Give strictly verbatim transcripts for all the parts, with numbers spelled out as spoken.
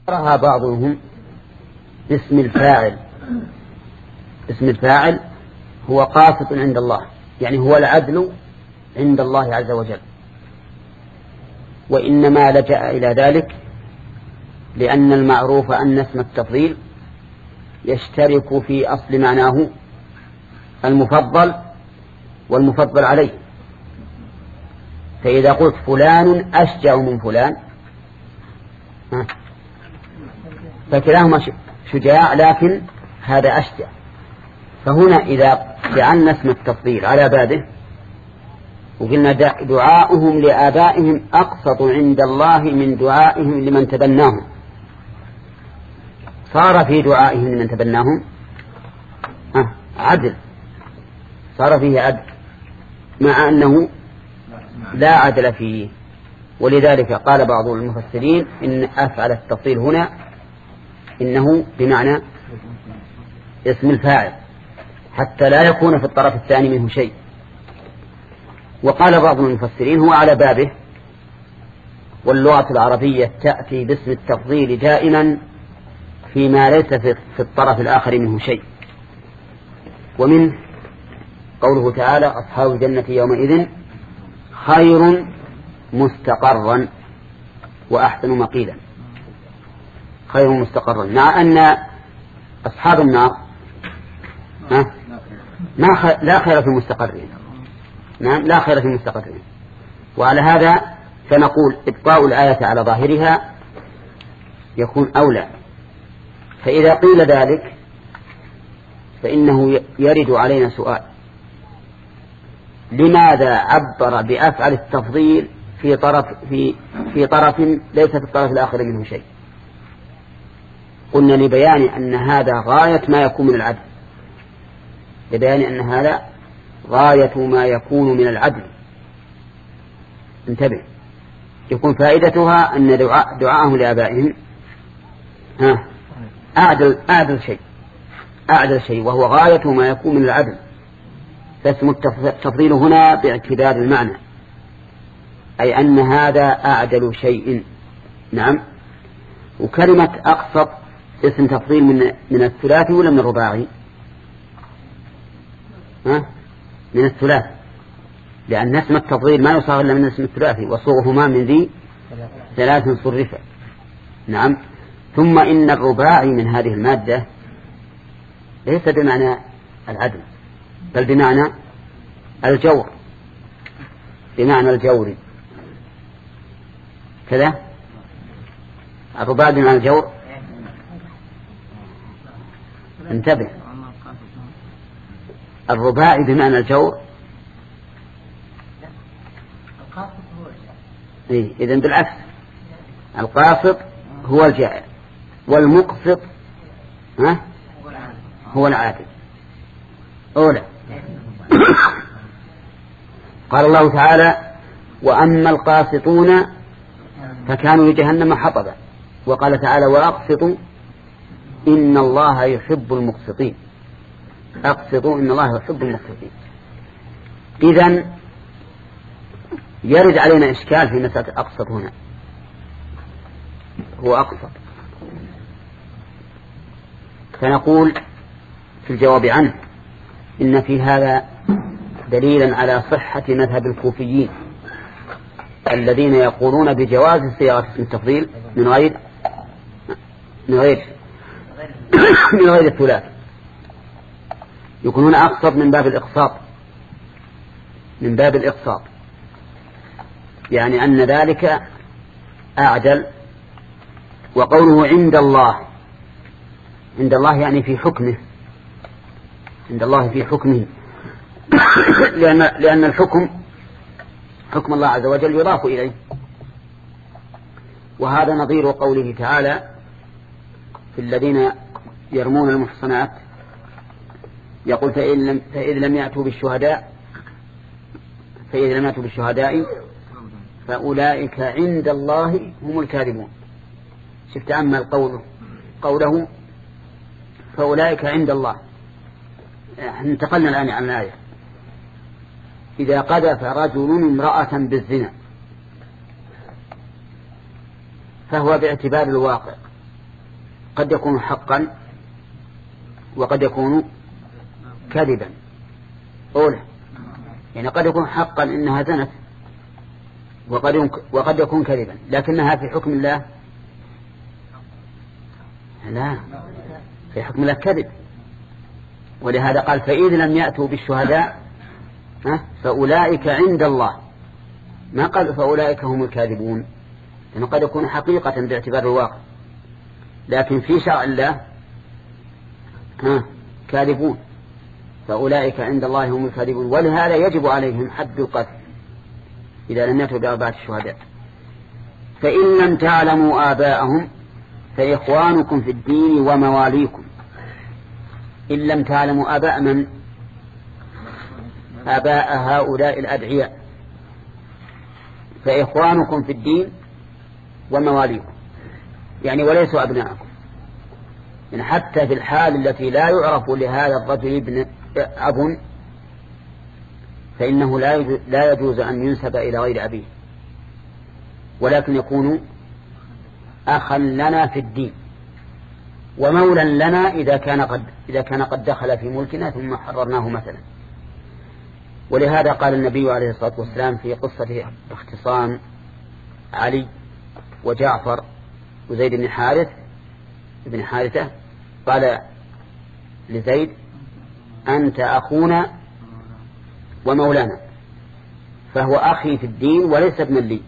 رأى بعضهم اسم الفاعل. اسم الفاعل هو قاسط عند الله، يعني هو العدل عند الله عز وجل، وإنما لجأ إلى ذلك لأن المعروف أن اسم التفضيل يشترك في أصل معناه المفضل والمفضل عليه. فإذا قلت فلان أشجع من فلان فكلاهما شجاع، لكن هذا أشجع. فهنا إذا جعلنا اسم التفضيل على بابه وقلنا دعاؤهم لآبائهم أقسط عند الله من دعائهم لمن تبناهم، صار في دعائهم لمن تبناهم عدل، صار فيه عدل مع أنه لا عدل فيه. ولذلك قال بعض المفسرين إن أفعل التفضيل هنا إنه بمعنى اسم الفاعل حتى لا يكون في الطرف الثاني منه شيء. وقال بعض المفسرين هو على بابه، واللغة العربية تأتي باسم التفضيل دائما فيما ليس في الطرف الآخر منه شيء. ومنه قوله تعالى أصحاب الجنة يومئذ خير مستقرا وأحسن مقيلا. خير مستقرا، مع أن أصحاب النار ما خ... لا خير في مستقرين. نعم، لا خير في مستقرين. وعلى هذا فنقول إبقاء الآية على ظاهرها يكون أولى. فإذا قيل ذلك فإنه يرد علينا سؤال: لماذا عبر بأفعل التفضيل في طرف في في طرف ليس في الطرف الآخر منه شيء؟ قلنا لبيان أن هذا غاية ما يكون من العدل، لبيان أن هذا غاية ما يكون من العدل. انتبه، يكون فائدتها أن دعاء دعاءهم لآبائهم ها أعدل أعدل شيء أعدل شيء وهو غاية ما يكون من العدل. فاسم التفضيل هنا باعتبار المعنى، أي أن هذا أعدل شيء. نعم. وكلمة أقسط اسم تفضيل من من الثلاثي ولا من الرباعي؟ ها؟ من الثلاثي، لأن اسم التفضيل ما يصاغ إلا من اسم الثلاثي، وصوغهما من ذي ثلاث صرفة. نعم. ثم إن الرباعي من هذه المادة ليس بمعنى العدل، بل بمعنى الجور، بمعنى الجور كذا. الرباعي بمعنى الجور. انتبه، الرباعي بمعنى الجور. إيه؟ إذن بالعكس، القاسط هو الجائر والمقسط ها هو العادل. أولى. قال الله تعالى: وأما القاسطون فكانوا لجهنم حطبا. وقال تعالى: وأقسطوا إن الله يحب المقسطين. أقسطوا إن الله يحب المقسطين. إذن يرد علينا إشكال في مسألة أقسط هنا. هو أقسط، فنقول في الجواب عنه إن في هذا دليلا على صحة مذهب الكوفيين الذين يقولون بجواز صياغة اسم التفضيل من غير من غير من غير الثلاث. يكونون أقسط من باب الإقساط، من باب الإقساط، يعني أن ذلك أعدل. وقوله عند الله، عند الله يعني في حكمه، عند الله في حكمه لأن, لأن الحكم حكم الله عز وجل يضاف إليه. وهذا نظير قوله تعالى في الذين يرمون المحصنات، يقول: فإن لم, فإذ لم يأتوا بالشهداء فإذ لم يأتوا بالشهداء فأولئك عند الله هم الكاذبون. شفت أما قوله قوله فأولئك عند الله. انتقلنا الآن عن الآية: إذا قذف رجل امرأة بالزنا فهو باعتبار الواقع قد يكون حقا وقد يكون كذبا. أولى يعني قد يكون حقا إنها زنت، وقد وقد يكون كذبا، لكنها في حكم الله لا، في حكم الله كذب. ولهذا قال فإذا لم يأتوا بالشهداء فأولئك عند الله، ما قال فأولئك هم الكاذبون، لأنه قد يكون حقيقة باعتبار الواقع، لكن في شرع الله ها كاذبون، فأولئك عند الله هم الكاذبون. ولهذا يجب عليهم حد القتل إذا لم يأتوا بأربعة الشهداء. فإن لم تعلموا آباءهم فإخوانكم في الدين ومواليكم. إن لم تعلموا آباء من؟ آباء هؤلاء الأدعياء، فإخوانكم في الدين ومواليكم، يعني وليسوا أبناءكم. يعني حتى في الحال التي لا يعرف لهذا الرجل ابن أب فإنه لا يجوز أن ينسب إلى غير أبيه، ولكن يكون أخا لنا في الدين ومولا لنا إذا كان قد إذا كان قد دخل في ملكنا ثم حررناه مثلا. ولهذا قال النبي عليه الصلاة والسلام في قصة اختصام علي وجعفر وزيد بن حارث ابن حارثة، قال لزيد أنت أخونا ومولانا، فهو أخي في الدين وليس ابنا لي،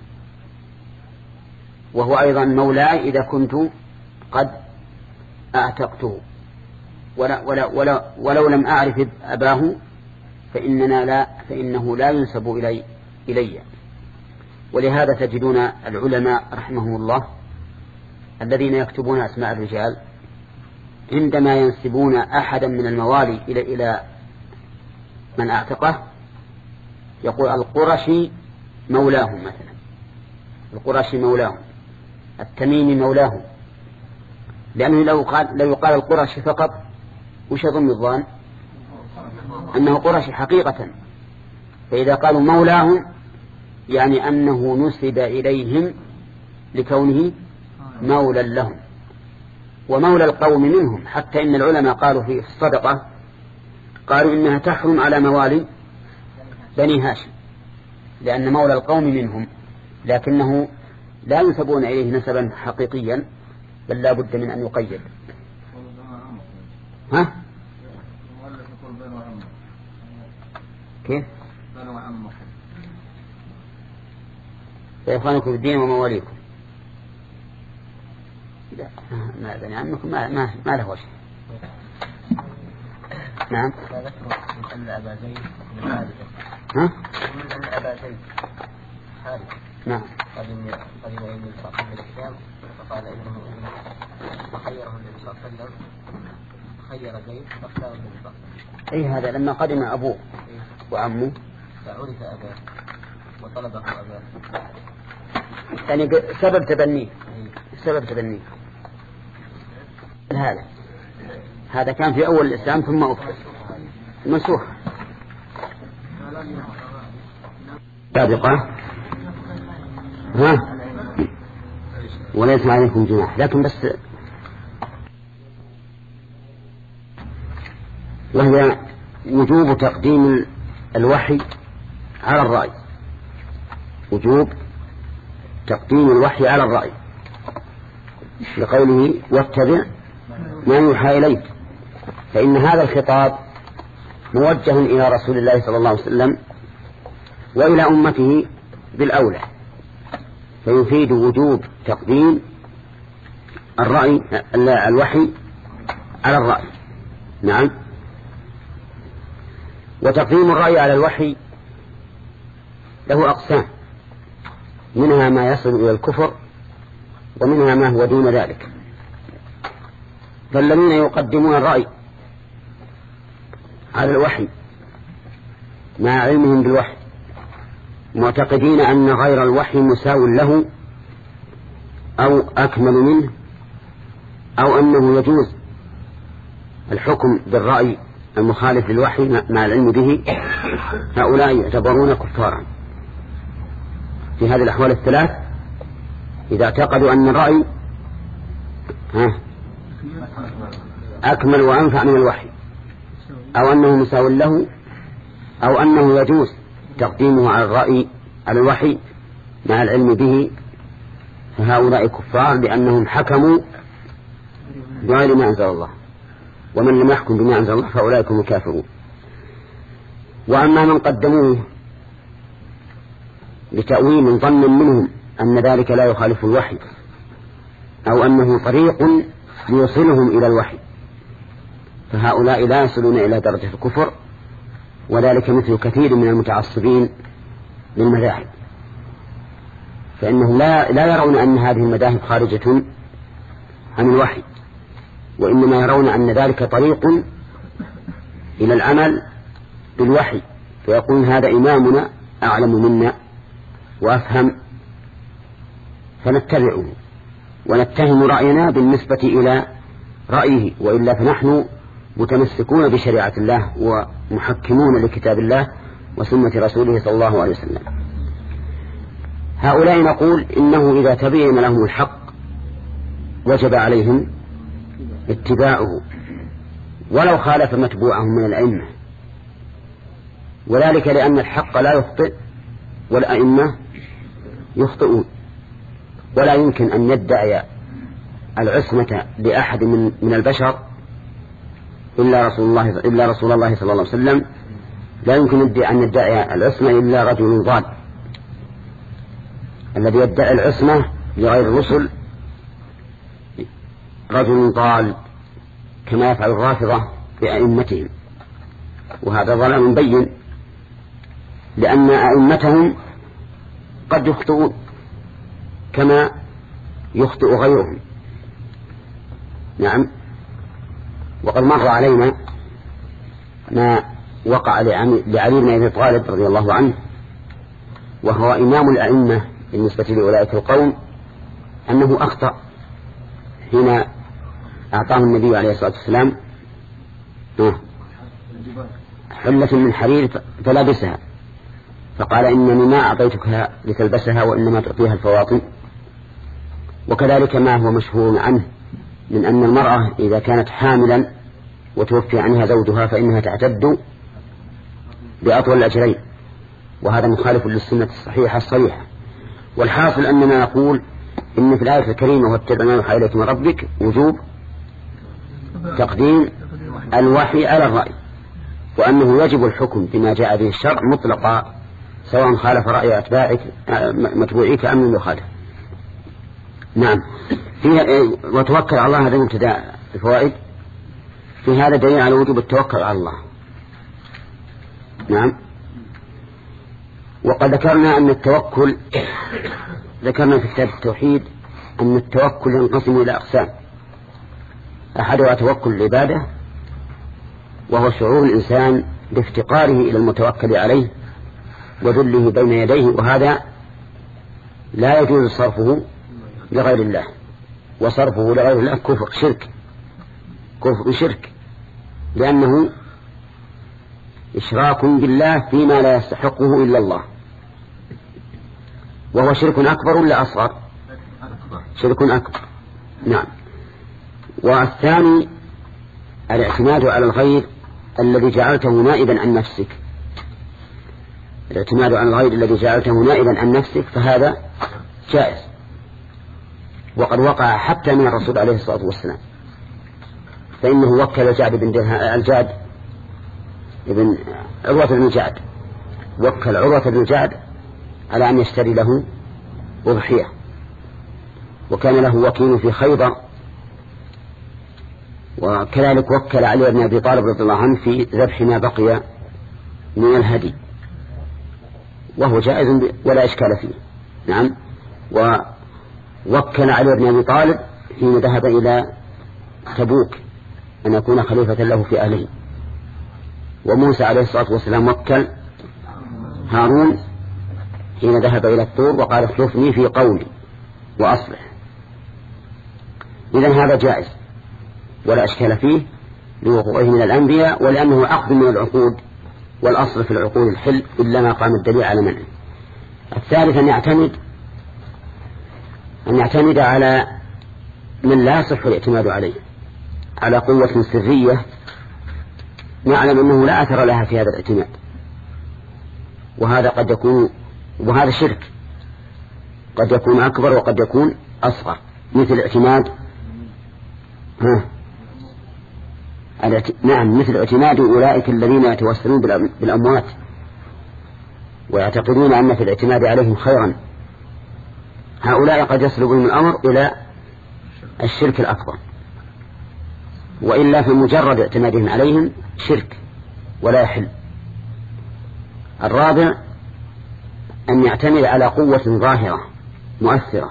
وهو أيضا مولاي إذا كنت قد أعتقته، ولا ولا ولا ولو لم أعرف أباه فإننا لا فإنه لا ينسب إلي إلي. ولهذا تجدون العلماء رحمهم الله الذين يكتبون أسماء الرجال عندما ينسبون أحدا من الموالي إلى إلى من أعتقه يقول القرشي مولاهم مثلا، القرشي مولاهم، التميمي مولاهم، لأنه لو قال لو يقال القرشي فقط وش يظن الظان؟ أنه قرشي حقيقة. فإذا قالوا مولاهم يعني أنه نسب إليهم لكونه مولا لهم ومولى القوم منهم. حتى إن العلماء قالوا في الصدقة قالوا إنها تحرم على موالي بني هاشم لأن مولى القوم منهم، لكنه لا ينسبون إليه نسبا حقيقيا بل لا بد من أن يقيد. ها؟ كيف؟ فإخوانكم في الدين ومواليكم. لا ما بني عمكم ما ما ما له شيء. نعم. من أن أبا زيد بن حارثة. ها؟ من أن أبا زيد حارثة. نعم. قدم قدم إلى النبي صلى الله عليه وسلم فقال إنه فخيره النبي صلى الله عليه وسلم خير زيد فاختار النبي صلى الله عليه وسلم. أي هذا لما قدم أبوه وعمه فعرف أباه وطلبه أباه. يعني سبب تبنيه سبب تبنيه هذا هذا كان في أول الإسلام ثم أفضل منسوخ. سابقة ها وليس عليكم جناح، لكن بس وهي وجوب تقديم الوحي على الرأي، وجوب تقديم الوحي على الرأي لقوله واتبع ما يوحى إليك، فإن هذا الخطاب موجه إلى رسول الله صلى الله عليه وسلم وإلى أمته بالأولى، فيفيد وجوب تقديم الرأي الوحي على الرأي. نعم. وتقديم الرأي على الوحي له أقسام، منها ما يصل إلى الكفر ومنها ما هو دون ذلك. فالذين يقدمون الرأي على الوحي مع علمهم بالوحي معتقدين أن غير الوحي مساو له أو أكمل منه أو أنه يجوز الحكم بالرأي المخالف للوحي مع العلم به، هؤلاء يعتبرون كفارا. في هذه الأحوال الثلاث إذا اعتقدوا أن الرأي ها أكمل وأنفع من الوحي، أو أنه مساو له، أو أنه يجوز تقديمه على الرأي على الوحي مع العلم به، فهؤلاء كفار لأنهم حكموا بغير ما أنزل الله، ومن لم يحكم بما أنزل الله فأولئك هم الكافرون. وأما من قدموه لتأويل ظن منهم أن ذلك لا يخالف الوحي، أو أنه طريق ليوصلهم إلى الوحي، فهؤلاء لا يصلون إلى درجة الكفر، وذلك مثل كثير من المتعصبين للمذاهب، فإنهم لا, لا يرون أن هذه المذاهب خارجة عن الوحي، وإنما يرون أن ذلك طريق إلى العمل بالوحي، فيقول هذا إمامنا أعلم منا وأفهم فنتبعه ونتهم رأينا بالنسبة إلى رأيه، وإلا فنحن متمسكون بشريعة الله ومحكمون لكتاب الله وسنة رسوله صلى الله عليه وسلم. هؤلاء نقول إنه إذا تبين لهم الحق وجب عليهم اتباعه ولو خالف متبوعهم من الأئمة، وذلك لأن الحق لا يخطئ والأئمة يخطئون، ولا يمكن أن يدعي العصمة لأحد من من البشر إلا رسول الله إلا رسول الله صلى الله عليه وسلم. لا يمكن أن يدعي العصمة إلا رجل ضال. الذي يدعي العصمة لغير الرسل رجل ضال، كما يفعل الرافضة بأئمتهم، وهذا ضلال مبين، لأن أئمتهم قد يخطئون كما يخطئ غيرهم. نعم. وقد مر علينا ما وقع لعلي بن أبي طالب رضي الله عنه، وهو إمام الأئمة بالنسبة لأولئك القوم، أنه أخطأ حين أعطاه النبي عليه الصلاة والسلام حلة من حرير فلبسها، فقال إنني ما أعطيتك لتلبسها وإنما تعطيها الفواطم. وكذلك ما هو مشهور عنه من أن المرأة إذا كانت حاملا وتوفي عنها زوجها فإنها تعتد بأطول الأجرين، وهذا مخالف للسنة الصحيحة الصريحة. والحاصل أننا نقول إن في الآية الكريمة واتبع ما يوحى إليك من ربك وجوب تقديم الوحي على الرأي، وأنه يجب الحكم بما جاء به الشرع مطلقا سواء خالف رأي أتباعك متبوعيك أم لم يخالف. نعم. وتوكل على الله، هذا مبتدأ الفوائد. في هذا دليل على وجوب التوكل على الله. نعم. وقد ذكرنا أن التوكل ذكرنا في كتاب التوحيد أن التوكل ينقسم إلى أقسام. أحدها توكل العبادة، وهو شعور الإنسان بافتقاره إلى المتوكل عليه وذله بين يديه، وهذا لا يجوز صرفه لغير الله، وصرفه لغير الله كفر شرك كفر شرك لأنه إشراك بالله فيما لا يستحقه إلا الله، وهو شرك أكبر ولا أصغر؟ شرك أكبر. نعم. والثاني الاعتماد على الغير الذي جعلته نائبا عن نفسك، الاعتماد على الغير الذي جعلته نائبا عن نفسك، فهذا جائز، وقد وقع حتى من الرسول عليه الصلاة والسلام، فإنه وكل جعد بن الجعد ابن عروة بن جعد وكل عروة بن جعد على أن يشتري له أضحية، وكان له وكيل في خيبر، وكذلك وكل علي بن أبي طالب رضي الله عنه في ذبح ما بقي من الهدي، وهو جائز ولا إشكال فيه. نعم. ووكل علي بن أبي طالب حين ذهب إلى تبوك أن يكون خليفة له في أهله، وموسى عليه الصلاة والسلام وكل هارون حين ذهب إلى الطور وقال اخلفني في قولي وأصلح. إذن هذا جائز ولا أشكال فيه لوقوعه من الأنبياء، ولأنه عقد من العقود، والأصل في العقود الحل إلا ما قام الدليل على منعه. الثالث أن يعتمد أن يعتمد على من لا يصح الاعتماد عليه، على قوة سرية نعلم أنه لا أثر لها في هذا الاعتماد، وهذا قد يكون وهذا شرك قد يكون أكبر وقد يكون أصغر، مثل اعتماد ها نعم مثل اعتماد أولئك الذين يتوسلون بالأموات ويعتقدون أن في الاعتماد عليهم خيرا، هؤلاء قد يصل بهم الأمر إلى الشرك الأكبر، وإلا في مجرد اعتمادهم عليهم شرك ولا يحل. الرابع أن يعتمد على قوة ظاهرة مؤثرة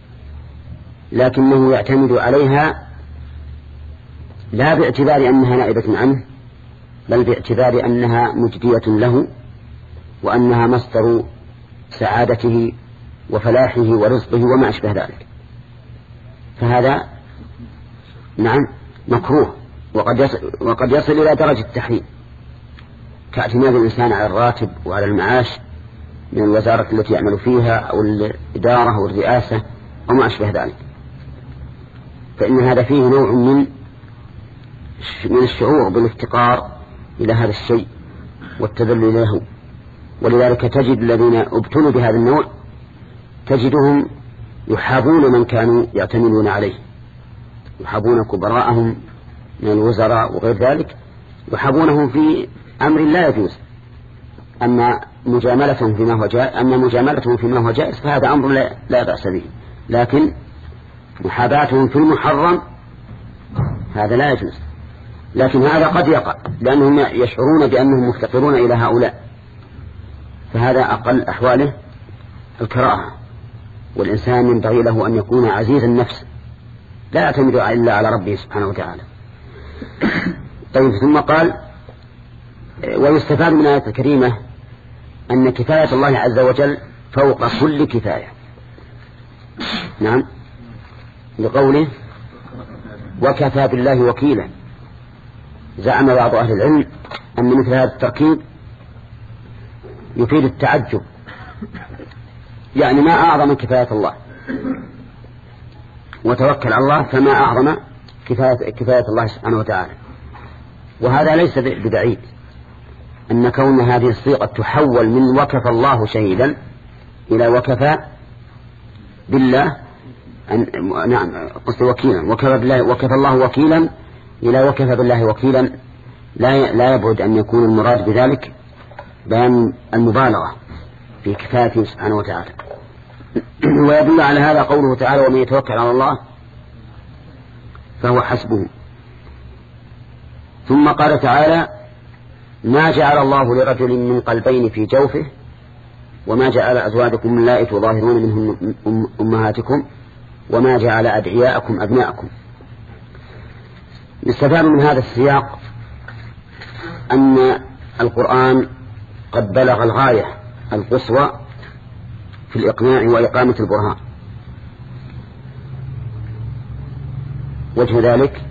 لكنه يعتمد عليها لا باعتبار أنها نائبة عنه، بل باعتبار أنها مجدية له وأنها مصدر سعادته وفلاحه ورزقه وما أشبه ذلك، فهذا نعم مكروه وقد يصل, وقد يصل إلى درجة التحريم، كاعتماد الإنسان على الراتب وعلى المعاش من الوزارة التي يعمل فيها أو الإدارة أو الرئاسة وما أشبه ذلك، فإن هذا فيه نوع من من الشعور بالافتقار إلى هذا الشيء والتذلل له. ولذلك تجد الذين ابتلوا بهذا النوع تجدهم يحابون من كانوا يعتمدون عليه، يحابون كبراءهم من الوزراء وغير ذلك، يحابونهم في أمر لا يجوز، أما مجاملتهم فيما هو جائز أما مجاملتهم فيما هو جائز فهذا أمر لا, لا بأس به، لكن محاباتهم في المحرم هذا لا يجوز. لكن هذا قد يقع لأنهم يشعرون بأنهم مفتقرون إلى هؤلاء، فهذا أقل أحواله الكراهة، والإنسان ينبغي له أن يكون عزيز النفس لا يعتمد إلا على ربه سبحانه وتعالى. طيب ثم قال ويستفاد من الآية الكريمة أن كفاية الله عز وجل فوق كل كفاية. نعم لقوله وكفى بالله وكيلا. زعم بعض أهل العلم أن مثل هذا التركيب يفيد التعجب، يعني ما أعظم كفاية الله، وتوكل على الله فما أعظم كفاية, كفاية الله سبحانه وتعالى. وهذا ليس ببعيد أن كون هذه الصيغة تحول من وكفى الله شهيدا إلى وكفى بالله أن نعم قصد وكيلا وكفى بالله وكفى الله وكيلا إلى وكفى بالله وكيلا، لا لا يبعد أن يكون المراد بذلك بيان المبالغة في كفايته سبحانه وتعالى. ويدل على هذا قوله تعالى ومن يتوكل على الله فهو حسبه. ثم قال تعالى ما جعل الله لرجل من قلبين في جوفه وما جعل أزواجكم اللائي تظاهرون منهن أمهاتكم وما جعل أدعياءكم أبناءكم. يستفاد من هذا السياق أن القرآن قد بلغ الغاية القصوى في الإقناع وإقامة البرهان. وجه ذلك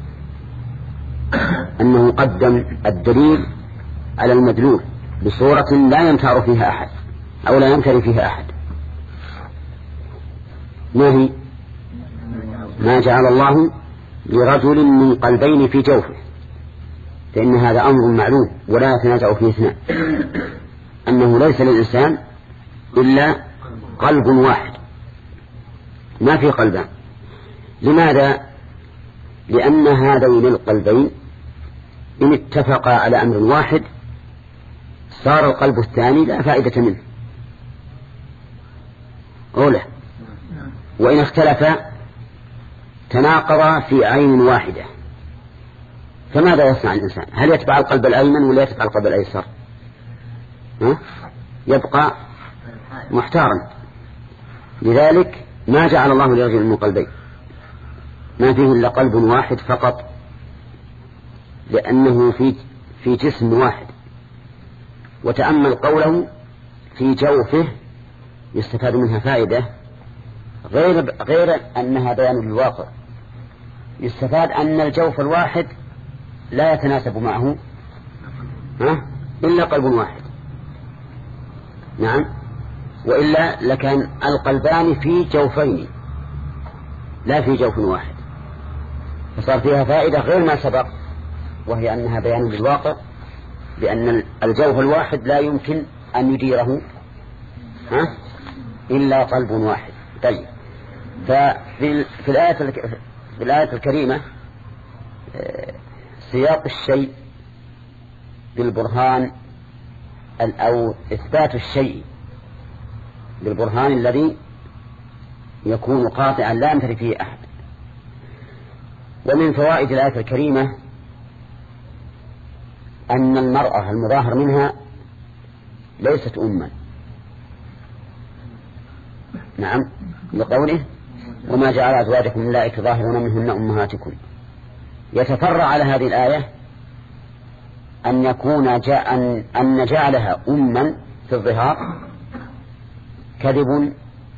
أنه قدم الدليل على المدلول بصورة لا يمتار فيها أحد أو لا يمتر فيها أحد. ما هي؟ ما جعل الله لرجل من قلبين في جوفه، فإن هذا أمر معلوم ولا يتنازع فيه اثنان، أنه ليس للإنسان إلا قلب واحد ما في قلبان. لماذا؟ لأن هذين القلبين إن اتفقا على أمر واحد صار القلب الثاني لا فائدة منه أولا، وإن اختلفا تناقضا في عين واحدة، فماذا يصنع الإنسان؟ هل يتبع القلب الأيمن ولا يتبع القلب الأيسر؟ ها؟ يبقى محتارا. لذلك ما جعل الله لرجل من قلبين، ما فيه إلا قلب واحد فقط، لأنه في في جسم واحد. وتأمل قوله في جوفه يستفاد منها فائدة غير غير أنها بيان للواقع. يستفاد أن الجوف الواحد لا يتناسب معه ها إلا قلب واحد. نعم، وإلا لكان القلبان في جوفين لا في جوف واحد، فصار فيها فائدة غير ما سبق، وهي أنها بيان للواقع بأن الجوف الواحد لا يمكن أن يديره ها إلا قلب واحد. طيب، ففي في الآية في الآية الكريمة سياق الشيء بالبرهان أو إثبات الشيء بالبرهان الذي يكون قاطعا لا يمتري فيه أحد. ومن فوائد الآية الكريمة أن المرأة المظاهر منها ليست أما. نعم، لقوله وما جعل أزواجكم اللائي تظاهرون منهن أمهاتكم. يتفرع على هذه الآية أن يكون جاء أن, أن جعلها أما في الظهار كذب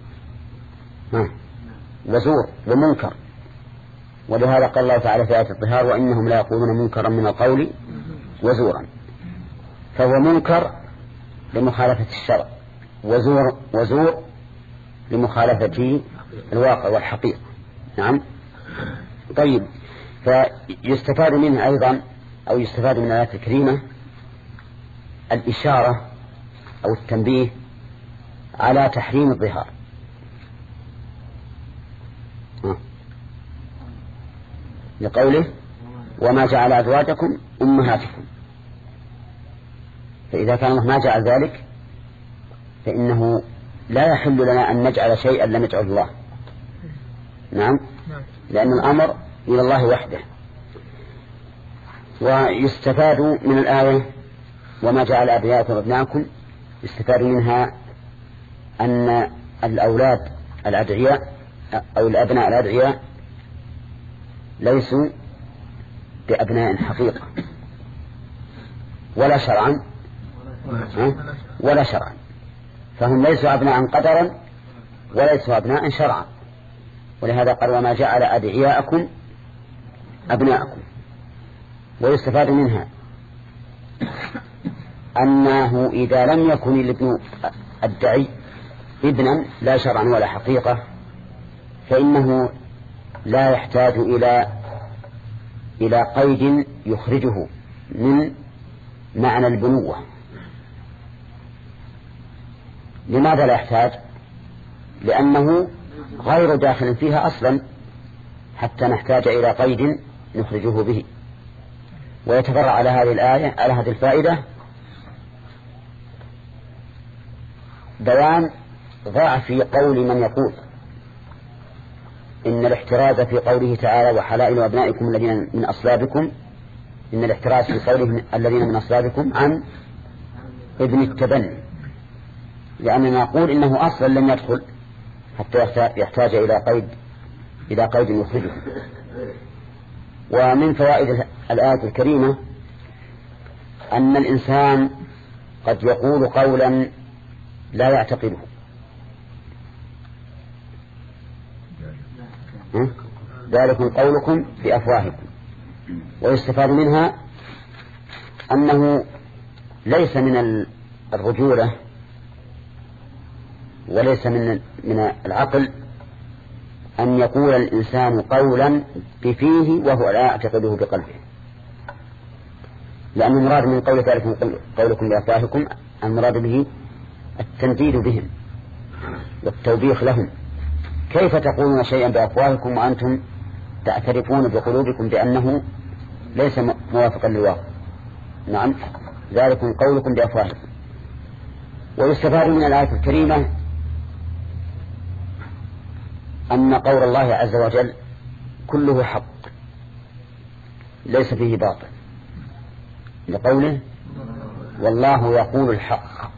وزور ومنكر، ولهذا قال الله تعالى في آية الظهار وإنهم لا يقولون منكرا من القول وزورا، فهو منكر لمخالفة الشرع، وزور وزور لمخالفة الواقع والحقيقة. نعم. طيب، فيستفاد منه أيضا أو يستفاد من الآيات الكريمة الإشارة أو التنبيه على تحريم الظهار. لقوله وما جعل أزواجكم أمهاتكم، فإذا كان الله ما جعل ذلك فإنه لا يحل لنا أن نجعل شيئا لم يجعل الله. نعم، لأن الأمر إلى الله وحده. ويستفاد من الآية وما جعل أبناءكم أبناءكم، يستفاد منها أن الأولاد الأدعياء أو الأبناء الأدعياء ليسوا بأبناء حقيقة ولا شرعا ولا شرعا، فهم ليسوا أبناء قدرا وليسوا أبناء شرعا. ولهذا قال وما جعل أدعياءكم أبناءكم. ويستفاد منها أنه إذا لم يكن الابن الدعي ابنا لا شرعا ولا حقيقة فإنه لا يحتاج إلى إلى قيد يخرجه من معنى البنوة. لماذا لا يحتاج؟ لأنه غير داخل فيها أصلا حتى نحتاج إلى قيد نخرجه به. ويتفرع على هذه الآية على هذه الفائدة بيان ضعف قول من يقول إن الاحتراز في قوله تعالى وحلائل أبنائكم الذين من أصلابكم، إن الاحتراز في قوله الذين من أصلابكم عن ابن التبني، لأننا نقول إنه أصلا لم يدخل حتى يحتاج إلى قيد إلى قيد يخرجه. ومن فوائد الآية الكريمة أن الإنسان قد يقول قولا لا يعتقده، ذلكم قولكم بأفواهكم. ويستفاد منها أنه ليس من الرجولة وليس من من العقل أن يقول الإنسان قولا بفيه وهو لا يعتقده بقلبه، لأن المراد من قول ذلكم قولكم بأفواهكم المراد به التنديد بهم والتوبيخ لهم. كيف تقولون شيئا بأفواهكم وأنتم تعترفون بقلوبكم بأنه ليس موافقا للواقع؟ نعم، ذلكم قولكم بأفواهكم. ويستفاد من الآية الكريمة أن قول الله عز وجل كله حق ليس فيه باطل، لقوله والله يقول الحق.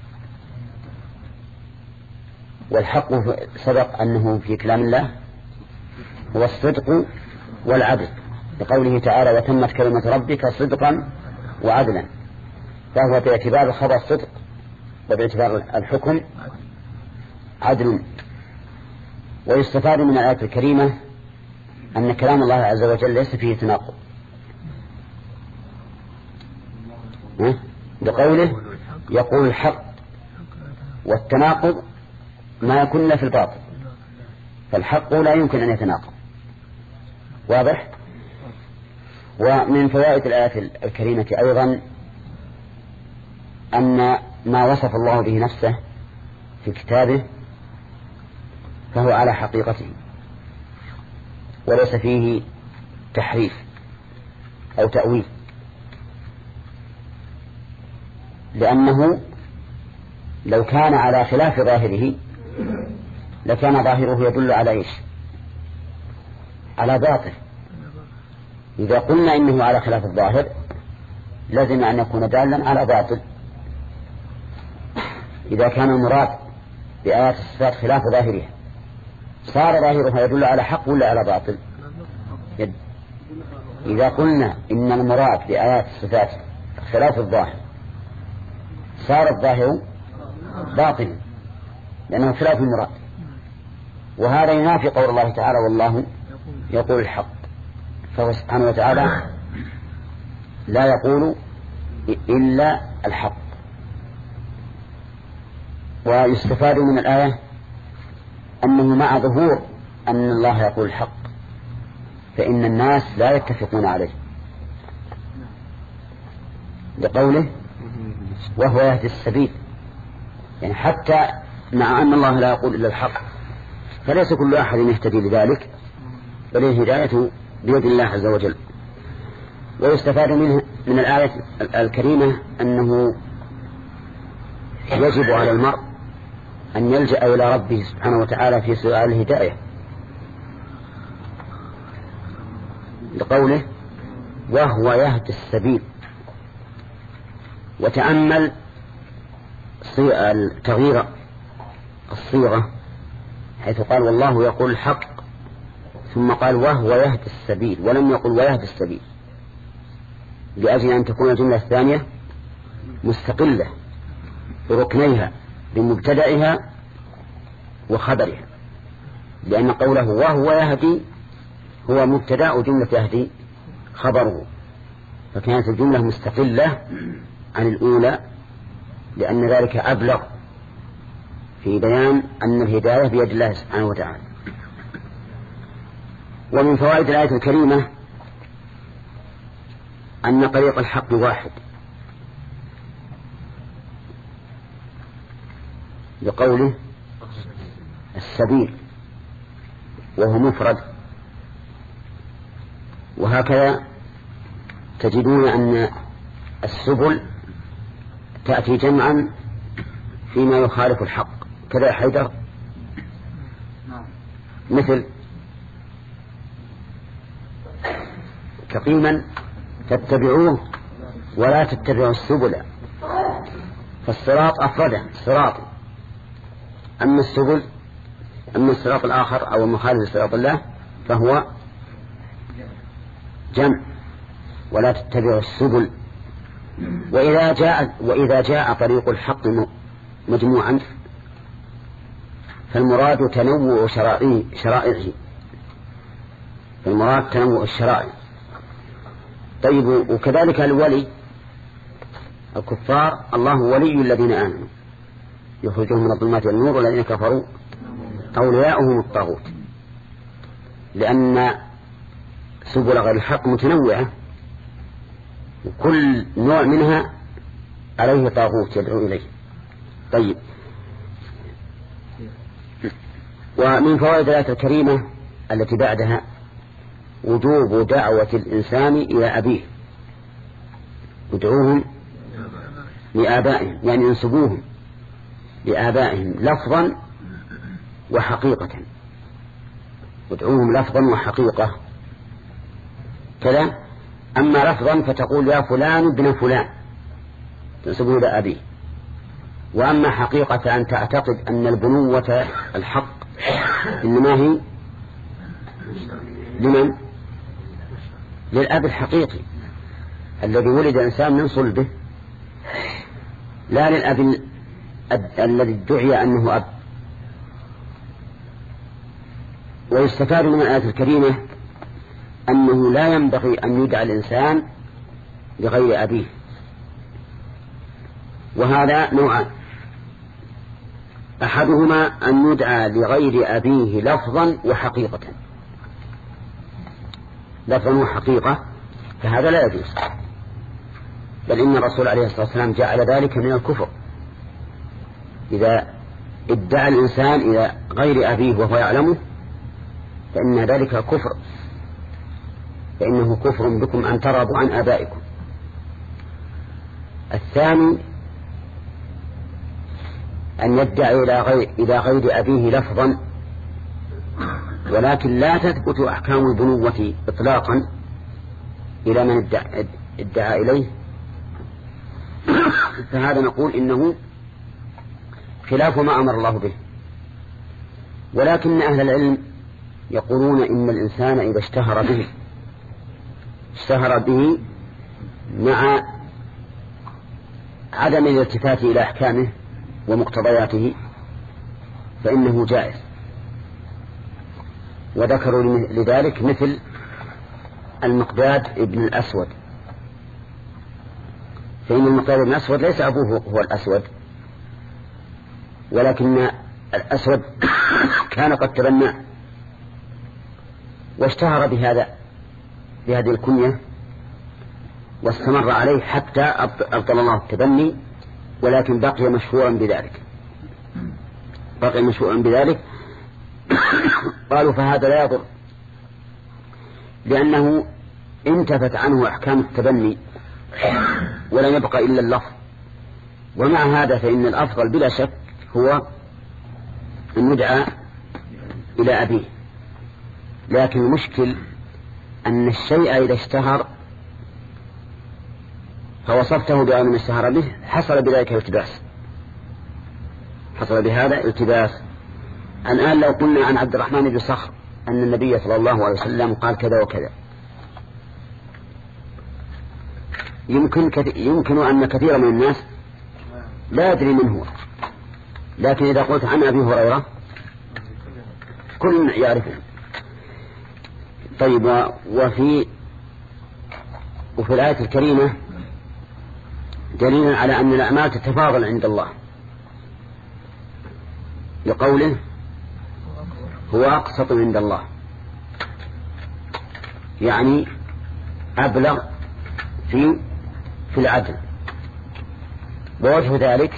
والحق سبق أنه في كلام الله هو الصدق والعدل، لقوله تعالى وتمت كلمة ربك صدقا وعدلا، فهو باعتبار الخبر صدق وباعتبار الحكم عدل. ويستفاد من الآية الكريمة أن كلام الله عز وجل ليس فيه تناقض، بقوله يقول الحق، والتناقض ما يكون إلا في الباطل، فالحق لا يمكن أن يتناقض. واضح؟ ومن فوائد الآية الكريمة أيضا أن ما وصف الله به نفسه في كتابه فهو على حقيقته وليس فيه تحريف أو تأويل، لأنه لو كان على خلاف ظاهره لكان ظاهره يدل على إيش؟ على باطل. إذا قلنا إنه على خلاف الظاهر لازم أن يكون دالا على باطل. إذا كان المراد بآيات الصفات خلاف ظاهرها صار ظاهرها يدل على حق ولا على باطل؟ يد. إذا قلنا إن المراد بآيات الصفات خلاف الظاهر صار الظاهر باطل لأنه خلاف المراد، وهذا ينافي قول الله تعالى والله يقول الحق، فهو سبحانه وتعالى لا يقول إلا الحق. ويستفاد من الآية أنه مع ظهور أن الله يقول الحق فإن الناس لا يتفقون عليه، لقوله وهو يهدي السبيل، يعني حتى مع أن الله لا يقول إلا الحق فليس كل أحد يهتدي لذلك، بل الهداية بيد الله عز وجل. ويستفاد منه من الآية الكريمة أنه يجب على المرء أن يلجأ إلى ربه سبحانه وتعالى في سؤال الهداية، لقوله وهو يهدي السبيل. وتأمل تغيير الصيغة حيث قال والله يقول الحق ثم قال وهو يهدي السبيل ولم يقل ويهدي السبيل، لأجل أن تكون الجملة الثانية مستقلة بركنيها بمبتدئها وخبرها، لأن قوله وهو يهدي هو مبتدأ جملة يهدي خبره، فكانت الجملة مستقلة عن الأولى لأن ذلك أبلغ في بيان أن الهداية بيد الله سبحانه وتعالى. ومن فوائد الآية الكريمة أن طريق الحق واحد، بقوله السبيل وهو مفرد. وهكذا تجدون أن السبل تأتي جمعا فيما يخالف الحق، كذا حيدر مثل كقيما تتبعوه ولا تتبعوا السبل، فالصراط أفرده صراط، أما السبل أما الصراط الآخر أو المخالف لصراط الله فهو جمع ولا تتبعوا السبل. وإذا جاء, وإذا جاء طريق الحق مجموعا فالمراد تنوع شرائعه، فالمراد تنوع الشرائع. طيب وكذلك الولي الكفار الله ولي الذين آمنوا يخرجهم من الظلمات إلى النور والذين كفروا أولياؤهم الطاغوت، لأن سبل غير الحق متنوعة وكل نوع منها عليه طاغوت يدعو إليه. طيب ومن فوائد الآية الكريمة التي بعدها وجوب دعوة الإنسان إلى أبيه، ادعوهم لآبائهم يعني ينسبوهم لآبائهم لفظا وحقيقة، ادعوهم لفظا وحقيقة كذا. أما لفظا فتقول يا فلان ابن فلان تنسبه إلى أبيه، وأما حقيقة أن تعتقد أن البنوة الحق إنما هي لمن؟ للأب الحقيقي الذي ولد إنسان من صلبه، لا للأب الذي ادعي أنه أب. ويستفاد من الآية الكريمة أنه لا ينبغي أن يدعى الإنسان لغير أبيه، وهذا نوعان، أحدهما أن يدعى لغير أبيه لفظا وحقيقة. لفظا وحقيقة فهذا لا يجوز، بل إن الرسول عليه الصلاة والسلام جعل ذلك من الكفر. إذا ادعى الإنسان إلى غير أبيه وهو يعلمه فإن ذلك كفر، فإنه كفر بكم أن ترضوا عن آبائكم. الثاني أن يدعي إلى غير, إلى غير أبيه لفظا ولكن لا تثبت أحكام البنوة إطلاقا إلى من ادعى, ادعى إليه، فهذا نقول إنه خلاف ما أمر الله به. ولكن أهل العلم يقولون إن الإنسان إذا اشتهر به اشتهر به مع عدم الالتفات إلى أحكامه ومقتضياته فإنه جائز. وذكروا لذلك مثل المقداد ابن الأسود، فإن المقداد ابن الأسود ليس أبوه هو الأسود، ولكن الأسود كان قد تبناه واشتهر بهذا بهذه الكنية واستمر عليه حتى أبطل الله التبني، ولكن بقي مشهورا بذلك بقي مشهورا بذلك قالوا فهذا لا يضر، لأنه انتفت عنه أحكام التبني ولم يبقى إلا اللفظ. ومع هذا فإن الأفضل بلا شك هو أن يدعى إلى أبيه، لكن المشكل أن الشيء إذا اشتهر فوصفته بأن من اشتهر به حصل بذلك التباس، حصل بهذا التباس. الآن لو قلنا عن عبد الرحمن بن صخر أن النبي صلى الله عليه وسلم قال كذا وكذا، يمكن, كثير يمكن أن كثير من الناس لا يدري من هو، لكن إذا قلت عن أبي هريرة كل يعرفه. طيب، وفي وفي الآية الكريمة دليل على أن الأعمال تتفاضل عند الله لقوله هو أقسط عند الله، يعني أبلغ في في العدل. ووجه ذلك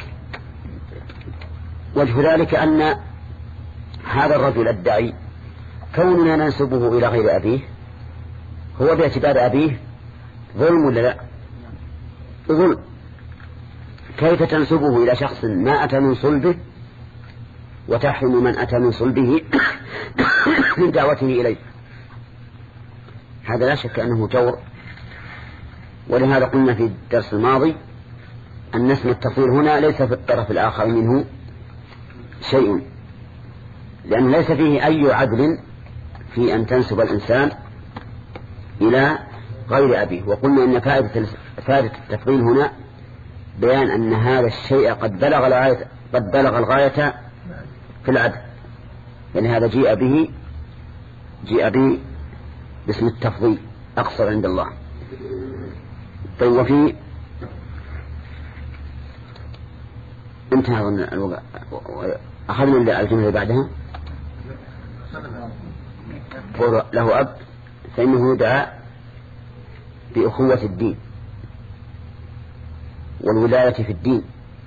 وجه ذلك أن هذا الرجل الداعي كوننا ننسبه إلى غير أبيه هو باعتبار أبيه ظلم ولا لا؟ ظلم. كيف تنسبه إلى شخص ما أتى من صلبه وتحرم من أتى من صلبه من دعوته إليه؟ هذا لا شك أنه جور. ولهذا قلنا في الدرس الماضي أن اسم التفضيل هنا ليس في الطرف الآخر منه شيء، لأن ليس فيه أي عدل في أن تنسب الإنسان إلى غير أبيه. وقلنا أن فائدة فائدة التفضيل هنا بيان أن هذا الشيء قد بلغ الغاية قد بلغ الغاية في العدل، يعني هذا جيء به جيء به باسم التفضيل أقصر عند الله. طيب، وفي انتهى الوقت، أخذنا الجملة اللي بعدها له أب فإنه يدعى بأخوة الدين والولاية في الدين،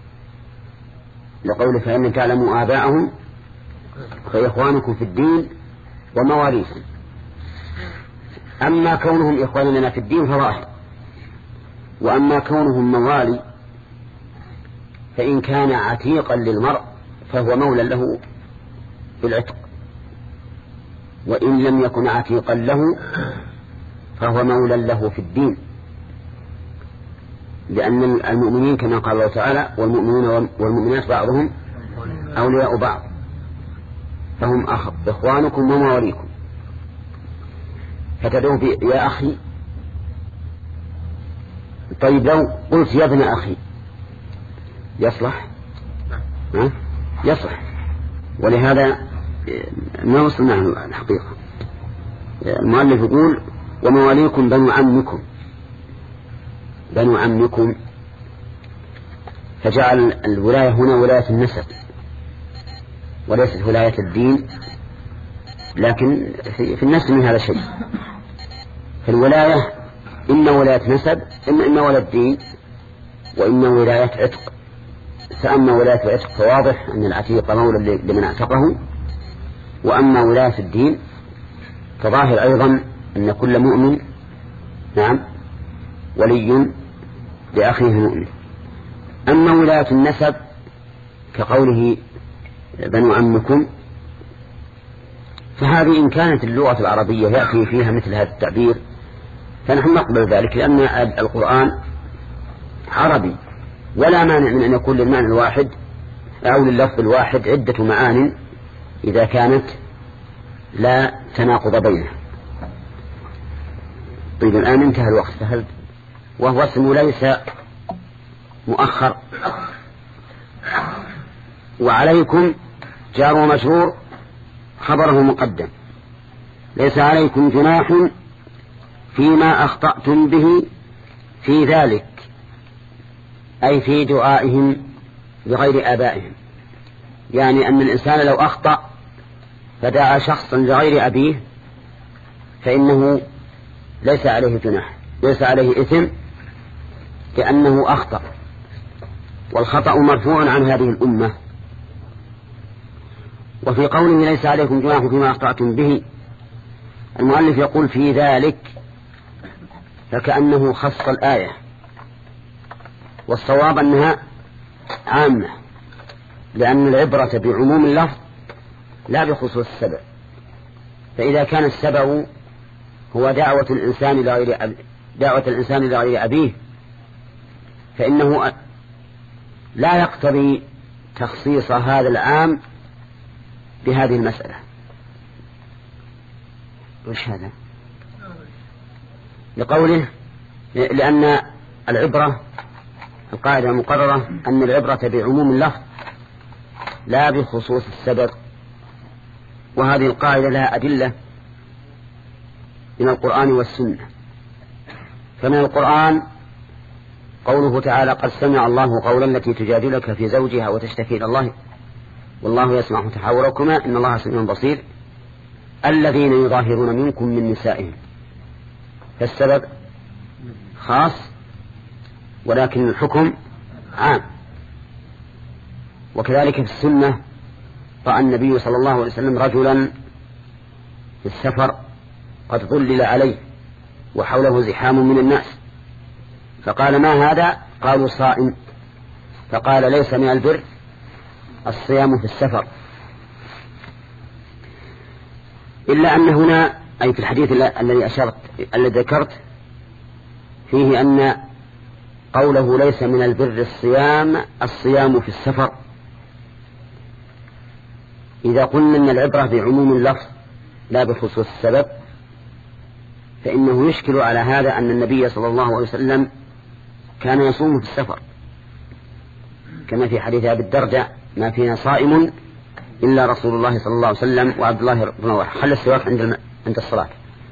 لقوله فإن تعلموا آباءهم فإخوانكم في الدين ومواليكم. أما كونهم إخواننا في الدين فظاهر، وأما كونهم موالي فإن كان عتيقا للمرء فهو مولى له بالعتق، وإن لم يكن عتيقا له فهو مولى له في الدين، لأن المؤمنين كما قال الله تعالى والمؤمنون والمؤمنات بعضهم أولياء بعض، فهم إخوانكم ومواليكم. فتدعو يا أخي. طيب، لو قلت يا ابن أخي يصلح؟ ها؟ يصلح. ولهذا ما وصلنا الحقيقة. المؤلف يقول ومواليكم بنو عمكم، بنو عمكم، فجعل الولاية هنا ولاية النسب وليست ولاية الدين، لكن في النسب من هذا الشيء. فالولاية إما ولاية نسب إما إما ولاية دين وإما ولاية عتق. فأما ولاية العتق فواضح أن العتيق مولى لمن اعتقه، وأما ولاية الدين فظاهر أيضا أن كل مؤمن نعم ولي لأخيه مؤمن. أما ولاية النسب كقوله بنو عمكم فهذه إن كانت اللغة العربية يأتي فيها مثل هذا التعبير فنحن نقبل ذلك، لأن القرآن عربي ولا مانع من أن يكون للمعنى الواحد أو لللفظ الواحد عدة معان إذا كانت لا تناقض بينها. طيب الآن انتهى الوقت، فهل وهو اسم ليس مؤخر، وعليكم جار ومجرور خبره مقدم. ليس عليكم جناح فيما أخطأتم به في ذلك، أي في دعائهم بغير آبائهم، يعني أن الإنسان لو أخطأ فدعا شخصا لغير أبيه فإنه ليس عليه جناح، ليس عليه إثم، لأنه أخطأ، والخطأ مرفوع عن هذه الأمة. وفي قوله ليس عليكم جناح فيما أخطأتم به، المؤلف يقول في ذلك فكأنه خص الآية، والصواب أنها عامة، لأن العبرة بعموم اللفظ لا بخصوص السبب. فإذا كان السبب هو دعوة الإنسان لغير أب... دعوة الإنسان لغير أبيه فإنه لا يقتضي تخصيص هذا العام بهذه المسألة. وش هذا؟ لقوله لأن العبرة القاعدة المقررة أن العبرة بعموم اللفظ لا بخصوص السبب، وهذه القاعدة لها أدلة من القرآن والسنة. فمن القرآن قوله تعالى قد سمع الله قولا التي تجادلك في زوجها وتشتكي إلى الله والله يسمع تحاوركما إن الله سميع بصير الذين يظاهرون منكم من نسائهم. فالسبب خاص ولكن الحكم عام. وكذلك في السنة رأى النبي صلى الله عليه وسلم رجلا في السفر قد ظلل عليه وحوله زحام من الناس، فقال ما هذا؟ قالوا صائم. فقال ليس من البر الصيام في السفر. إلا أن هنا أي في الحديث الذي أشرت الذي ذكرت فيه أن قوله ليس من البر الصيام الصيام في السفر. إذا قلنا أن العبرة بعموم اللفظ لا بخصوص السبب فإنه يشكل على هذا أن النبي صلى الله عليه وسلم كان يصوم في السفر، كما في حديث أبي الدرداء ما فينا صائم إلا رسول الله صلى الله عليه وسلم وعبد الله بن رواحة خلى السواك عند عند الصلاة.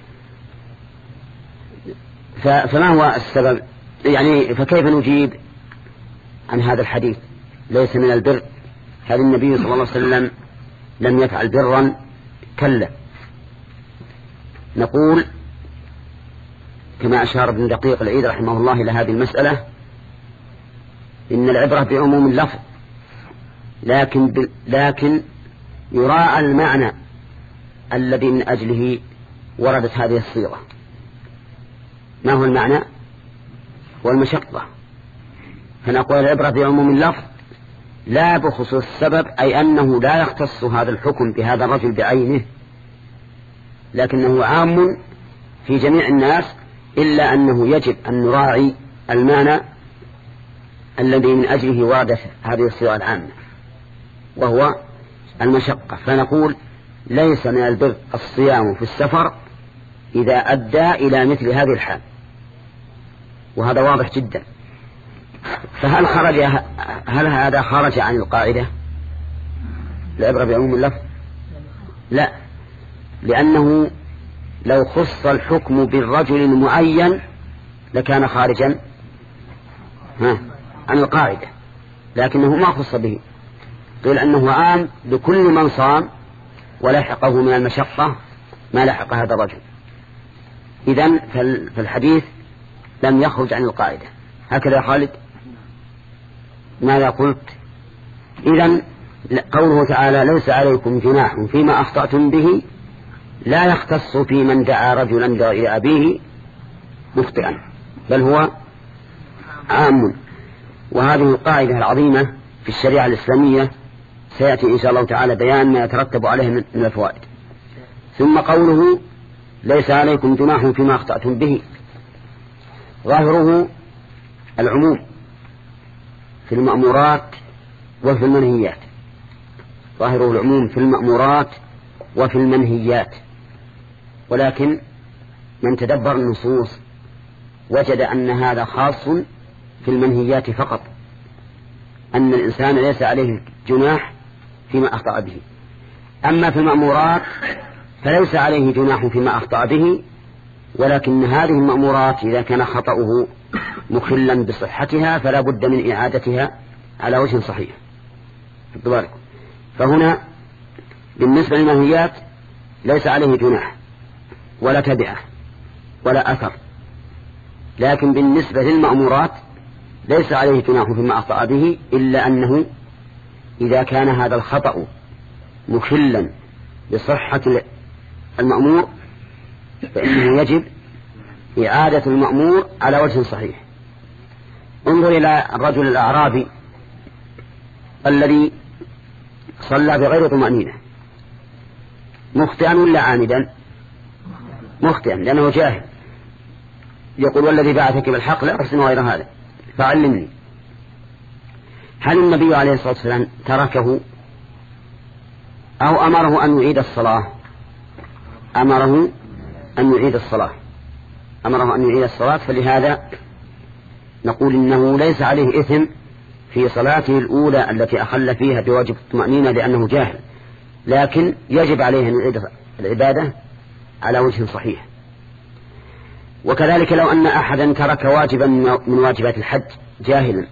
فما هو السبب؟ يعني فكيف نجيب عن هذا الحديث ليس من البر؟ هل النبي صلى الله عليه وسلم لم يفعل برا؟ كلا. نقول كما أشار ابن دقيق العيد رحمه الله إلى هذه المسألة إن العبرة بعموم اللفظ، لكن ب... لكن يراعى المعنى الذي من أجله وردت هذه الصيغة. ما هو المعنى؟ والمشقة. فنقول العبرة بعموم اللفظ لا بخصوص السبب، أي أنه لا يختص هذا الحكم بهذا الرجل بعينه، لكنه عام في جميع الناس، إلا أنه يجب أن نراعي المعنى الذي من أجله وردت هذه الصيغة العامة وهو المشقة. فنقول ليس من البر الصيام في السفر إذا أدى إلى مثل هذه الحال، وهذا واضح جدا. فهل خرج هل هذا خرج عن القاعدة العبرة بعموم اللفظ؟ لا، لأنه لو خص الحكم بالرجل المعين لكان خارجا عن القاعدة، لكنه ما خص به، قيل أنه عام لكل من صام ولحقه من المشقة ما لحق هذا الرجل. إذن فالحديث لم يخرج عن القاعدة. هكذا خالد ماذا قلت؟ إذن قوله تعالى ليس عليكم جناح فيما أخطأتم به لا يختص في من دعا رجلا إلى أبيه مخطئا، بل هو عام. وهذه القاعدة العظيمة في الشريعة الإسلامية سيأتي إن شاء الله تعالى بيان ما يترتب عليه من الفوائد. ثم قوله ليس عليكم جناح فيما أخطأتم به، ظاهره العموم في المأمورات وفي المنهيات، ظاهره العموم في المأمورات وفي المنهيات، ولكن من تدبر النصوص وجد أن هذا خاص في المنهيات فقط، أن الإنسان ليس عليه جناح فيما أخطأ به. أما في المأمورات فليس عليه جناح فيما أخطأ به، ولكن هذه المأمورات إذا كان خطأه مخلا بصحتها فلا بد من إعادتها على وجه صحيح. فهنا بالنسبة للمنهيات ليس عليه جناح ولا تبعه ولا أثر، لكن بالنسبة للمأمورات ليس عليه جناح فيما أخطأ به، إلا أنه إذا كان هذا الخطأ مخلا بصحة المأمور فإنه يجب إعادة المأمور على وجه صحيح. انظر إلى الرجل الأعرابي الذي صلى بغير طمأنينة، مخطئا ولا عامدا؟ مخطئا، لأنه جاهل. يقول والذي بعثك بالحق لا أحسن غير هذا فعلمني. هل النبي عليه الصلاة والسلام تركه أو أمره أن يعيد الصلاة؟ أمره أن يعيد الصلاة أمره أن يعيد الصلاة فلهذا نقول إنه ليس عليه إثم في صلاته الأولى التي أخل فيها بواجب الطمأنينة لأنه جاهل، لكن يجب عليه أن يعيد العبادة على وجه صحيح. وكذلك لو أن أحدا ترك واجبا من واجبات الحج جاهلا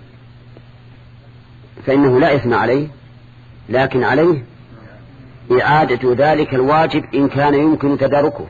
فإنه لا إثم عليه، لكن عليه إعادة ذلك الواجب إن كان يمكن تداركه،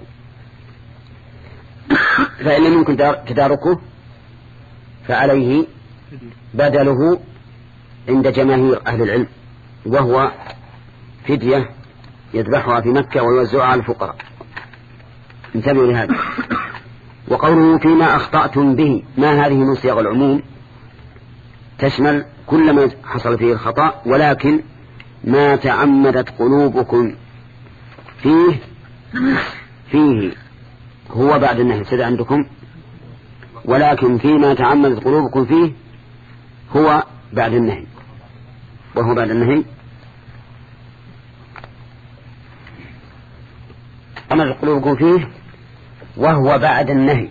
فإن لم يمكن تداركه فعليه بدله عند جماهير أهل العلم، وهو فدية يذبحها في مكة ويوزعها على الفقراء. انتبهوا لهذا. وقوله فيما أخطأتم به، ما هذه من صيغ العموم تشمل كل ما حصل فيه الخطأ، ولكن ما تعمدت قلوبكم فيه فيه هو بعد النهي سيد عندكم، ولكن فيما تعمدت قلوبكم فيه هو بعد النهي، وهو بعد النهي تعمدت قلوبكم فيه وهو بعد النهي.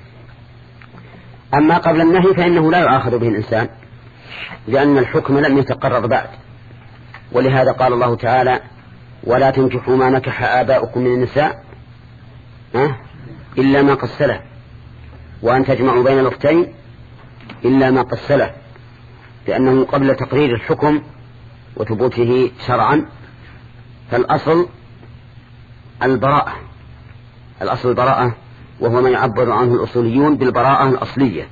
أما قبل النهي فإنه لا يؤاخذ به الإنسان لأن الحكم لم يتقرر بعد، ولهذا قال الله تعالى ولا تنكحوا ما نكح آباؤكم من النساء إلا ما قد سلف وأن تجمعوا بين الأختين إلا ما قد سلف، لأنه قبل تقرير الحكم وثبوته شرعا فالأصل البراءة الأصل البراءة وهو ما يعبر عنه الأصوليون بالبراءة الأصلية.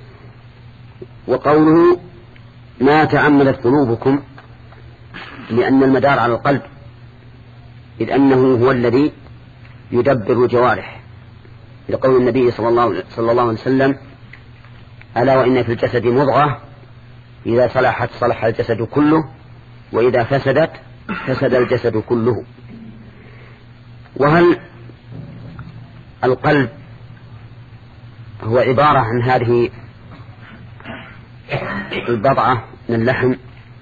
وقوله ما تعمدت قلوبكم لأن المدار على القلب، إذ أنه هو الذي يدبر الجوارح، لقول النبي صلى الله, صلى الله عليه وسلم ألا وإن في الجسد مضغة إذا صلحت صلح الجسد كله وإذا فسدت فسد الجسد كله. وهل القلب هو عبارة عن هذه البضعة من اللحم،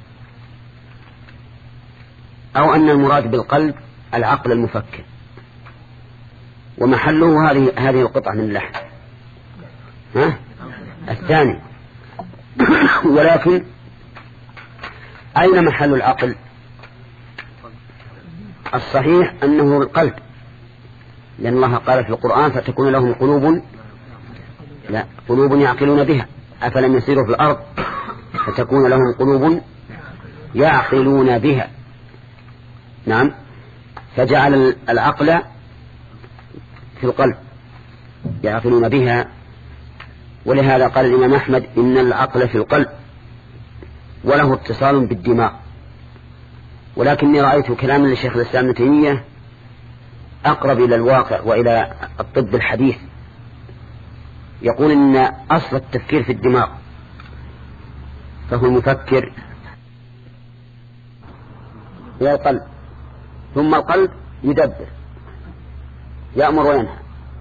أو أن المراد بالقلب العقل المفكر ومحله هذه هذه القطعة من اللحم؟ ها؟ الثاني. ولكن أين محل العقل؟ الصحيح أنه القلب، لأن الله قال في القرآن فتكون لهم قلوب لا قلوب يعقلون بها أفلم يسيروا في الأرض فتكون لهم قلوب يعقلون بها. نعم، فجعل العقل في القلب يعقلون بها ولهذا قال الإمام أحمد إن العقل في القلب وله اتصال بالدماغ. ولكني رأيت كلاما للشيخ الإسلام ابن تيمية أقرب إلى الواقع وإلى الطب الحديث، يقول إن أصل التفكير في الدماغ، فهو المفكر هي القلب، ثم القلب يدبر يأمر وينهى،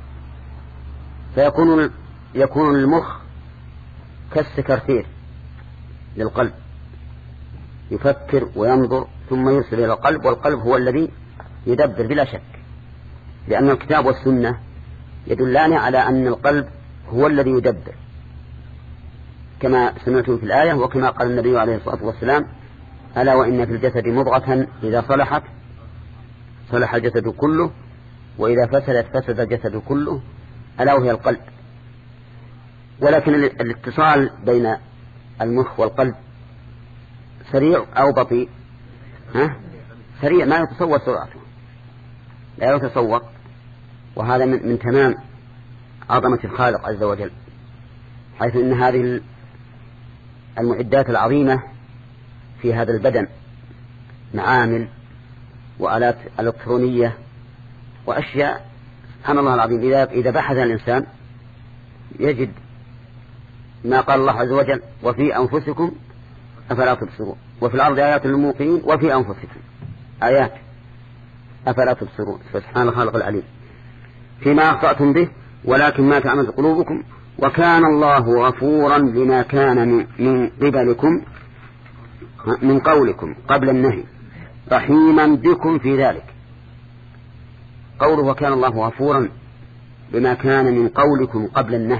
فيكون يكون المخ كالسكرتير للقلب، يفكر وينظر ثم يرسل إلى القلب، والقلب هو الذي يدبر بلا شك، لأن الكتاب والسنة يدلان على أن القلب هو الذي يدبر كما سمعتم في الآية، وكما قال النبي عليه الصلاة والسلام ألا وإن في الجسد مضغة إذا صلحت صلح الجسد كله وإذا فسدت فسد الجسد كله ألا وهي القلب. ولكن الاتصال بين المخ والقلب سريع أو بطيء؟ ها؟ سريع، ما يتصور سرعته، لا يتصور، وهذا من, من تمام عظمة الخالق عز وجل، حيث إن هذه المعدات العظيمة في هذا البدن معامل وآلات إلكترونية وأشياء سبحان الله العظيم، إذا إذا بحث الإنسان يجد ما قال الله عز وجل وفي أنفسكم أفلا تبصرون، وفي الأرض آيات للموقنين وفي أنفسكم آيات أفلا تبصرون، فسبحان الخالق العليم. فيما أخطأتم به ولكن ما تعمد قلوبكم وكان الله غفورا لما كان من قبلكم من قولكم قبل النهي رحيما بكم في ذلك. قوله وكان الله غفورا بما كان من قولكم قبل النهي،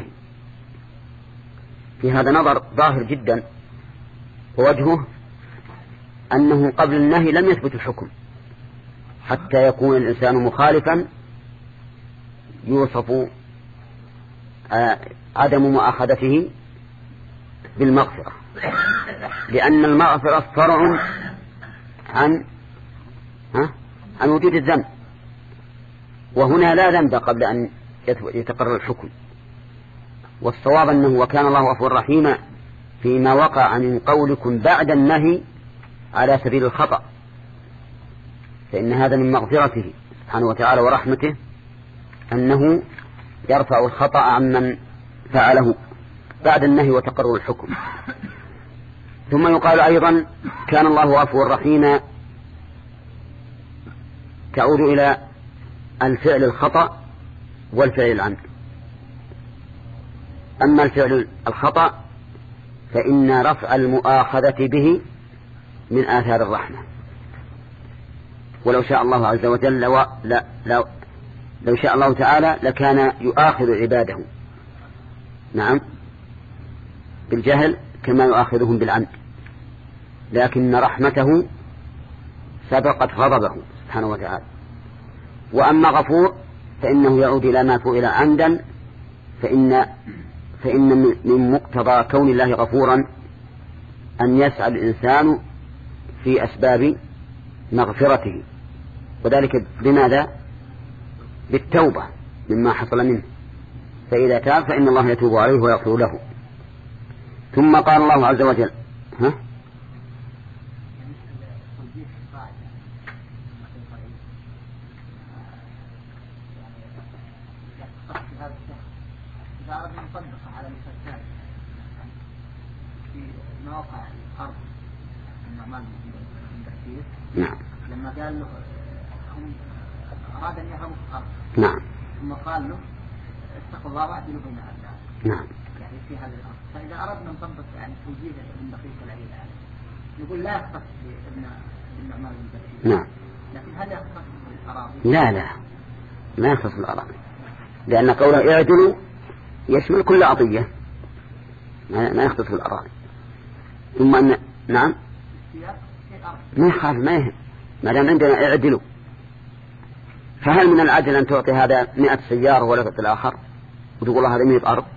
في هذا نظر ظاهر جدا، ووجهه أنه قبل النهي لم يثبت الحكم حتى يكون الإنسان مخالفا يوصف عدم مؤاخذته بالمغفرة، لأن المغفرة فرع عن عن وجود الذنب، وهنا لا ذنب قبل أن يتقرر الحكم. والصواب أنه وكان الله غفورا رحيما فيما وقع من قولكم بعد النهي على سبيل الخطأ، فإن هذا من مغفرته سبحانه وتعالى ورحمته أنه يرفع الخطأ عمن فعله بعد النهي وتقرر الحكم. ثم يقال أيضا كان الله غفورا رحيما تعود إلى الفعل الخطأ والفعل العمد. أما الفعل الخطأ فإن رفع المؤاخذة به من آثار الرحمة، ولو شاء الله عز وجل لو, لا لو, لو شاء الله تعالى لكان يؤاخذ عباده نعم بالجهل كما يؤاخذهم بالعمد، لكن رحمته سبقت غضبه سبحانه وتعالى. وأما غفور فإنه يعود إلى ما فعل عمدا، فإن فإن من مقتضى كون الله غفورا أن يسعى الإنسان في أسباب مغفرته، وذلك بماذا؟ بالتوبة مما حصل منه، فإذا تاب فإن الله يتوب عليه ويغفر له. ثم قال الله عز وجل ها؟ إذا أردنا نطبق على مثال في مواقع الأرض النعمان التفكير، نعم، لما قال له هم أراد أن يهربوا في الأرض، نعم، ثم قال له اتقوا الله واعدلوا بين الأبناء، نعم، يعني في هذه الأرض. فإذا أردنا نطبق يعني توجيه ابن دقيق العيد يعني نقول لا يختص بابن النعمان التفكير، نعم، لكن هل يختص بالأراضي؟ لا لا ما يختص بالأراضي، لأن قوله اعدلوا يشمل كل عطية، ما يختص بالأراضي. ثم أن نعم ما يخالف، ما يهم ما دام عندنا اعدلوا. فهل من العدل أن تعطي هذا مئة سيارة ولا تعطي الآخر وتقول الله هذا مئة أرض؟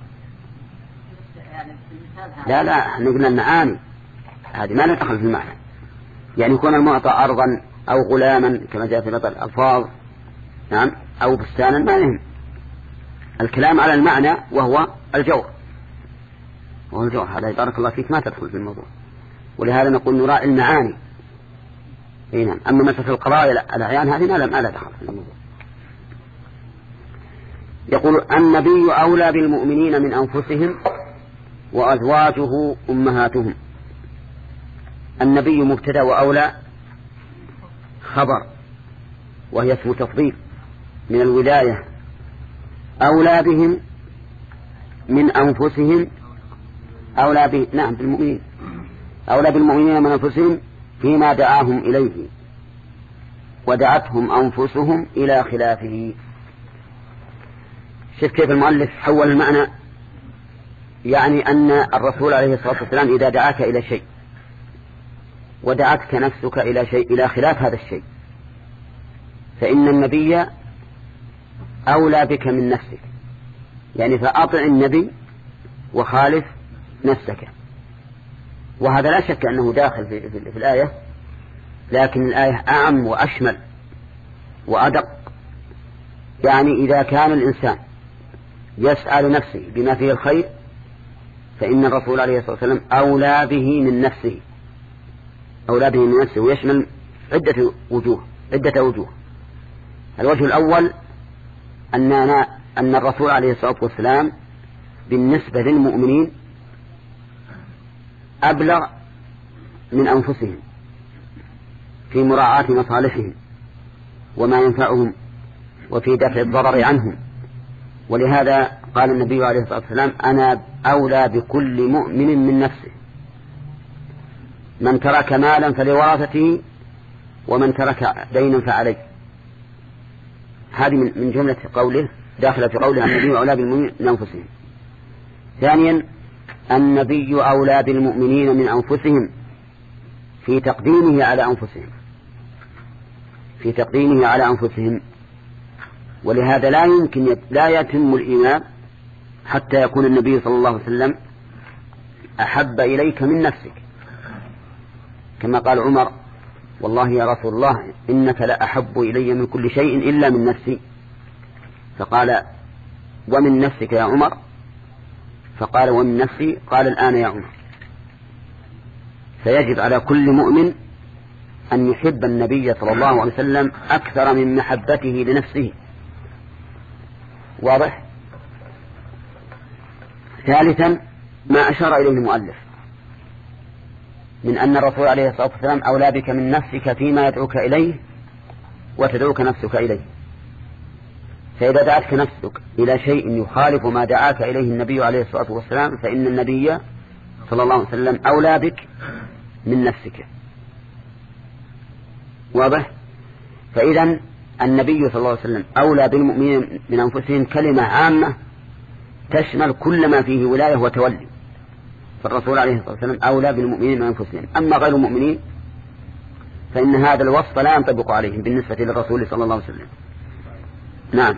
لا لا، نقول المعاني هذه ما ندخل في المعنى، يعني يكون المعطى أرضا أو غلاما كما جاء في بعض الألفاظ نعم أو بستانا، ما يهم، الكلام على المعنى وهو الجور. هذا بارك الله فيك ما تدخل في الموضوع، ولهذا نقول نراعي المعاني. نعم. أما مسألة القضايا الأعيان هذه ما لا دخل في الموضوع. يقول النبي أولى بالمؤمنين من أنفسهم وأزواجه أمهاتهم. النبي مبتدأ وأولى خبر، وهي اسم تفضيل من الولاية. أولى بهم من أنفسهم، أولى به نعم بالمؤمنين، أولى بالمؤمنين من أنفسهم فيما دعاهم إليه ودعتهم أنفسهم إلى خلافه. شوف كيف المؤلف حول المعنى، يعني أن الرسول عليه الصلاة والسلام إذا دعاك إلى شيء ودعتك نفسك إلى شيء إلى خلاف هذا الشيء، فإن النبي أولى بك من نفسك، يعني فأطع النبي وخالف نفسك. وهذا لا شك أنه داخل في, في, في الآية، لكن الآية أعم وأشمل وأدق. يعني إذا كان الإنسان يسعى لنفسه بما فيه الخير فإن الرسول عليه الصلاة والسلام أولى به من نفسه، أولى به من نفسه، ويشمل عدة وجوه عدة وجوه. الوجه الأول أننا أن الرسول عليه الصلاة والسلام بالنسبة للمؤمنين أبلغ من أنفسهم في مراعاة مصالحهم وما ينفعهم وفي دفع الضرر عنهم. ولهذا قال النبي عليه الصلاة والسلام أنا أولى بكل مؤمن من نفسه، من ترك مالا فلورثته ومن ترك دينا فعليه. هذه من جملة قوله داخلة في قوله النبي أولى بالمؤمنين من أنفسهم. ثانيا النبي أولى بالمؤمنين من أنفسهم في تقديمه على أنفسهم في تقديمه على أنفسهم ولهذا لا يمكن لا يتم الإيمان حتى يكون النبي صلى الله عليه وسلم أحب إليك من نفسك، كما قال عمر والله يا رسول الله إنك لا أحب إلي من كل شيء إلا من نفسي، فقال ومن نفسك يا عمر؟ فقال ومن نفسي، قال الآن يا عمر. فيجب على كل مؤمن أن يحب النبي صلى الله عليه وسلم أكثر من محبته لنفسه. واضح؟ ثالثا ما أشار إليه المؤلف من أن الرسول عليه الصلاة والسلام أولى بك من نفسك فيما يدعوك إليه وتدعوك نفسك إليه. فإذا دعتك نفسك إلى شيء يخالف ما دعاك إليه النبي عليه الصلاة والسلام فإن النبي صلى الله عليه وسلم أولى بك من نفسك. واضح؟ فإذا النبي صلى الله عليه وسلم أولى بالمؤمنين من أنفسهم كلمة عامة تشمل كل ما فيه ولاية وتولي، فالرسول عليه الصلاة والسلام أولى بالمؤمنين من أنفسهم. أما غير المؤمنين فإن هذا الوصف لا ينطبق عليهم بالنسبة للرسول صلى الله عليه وسلم. نعم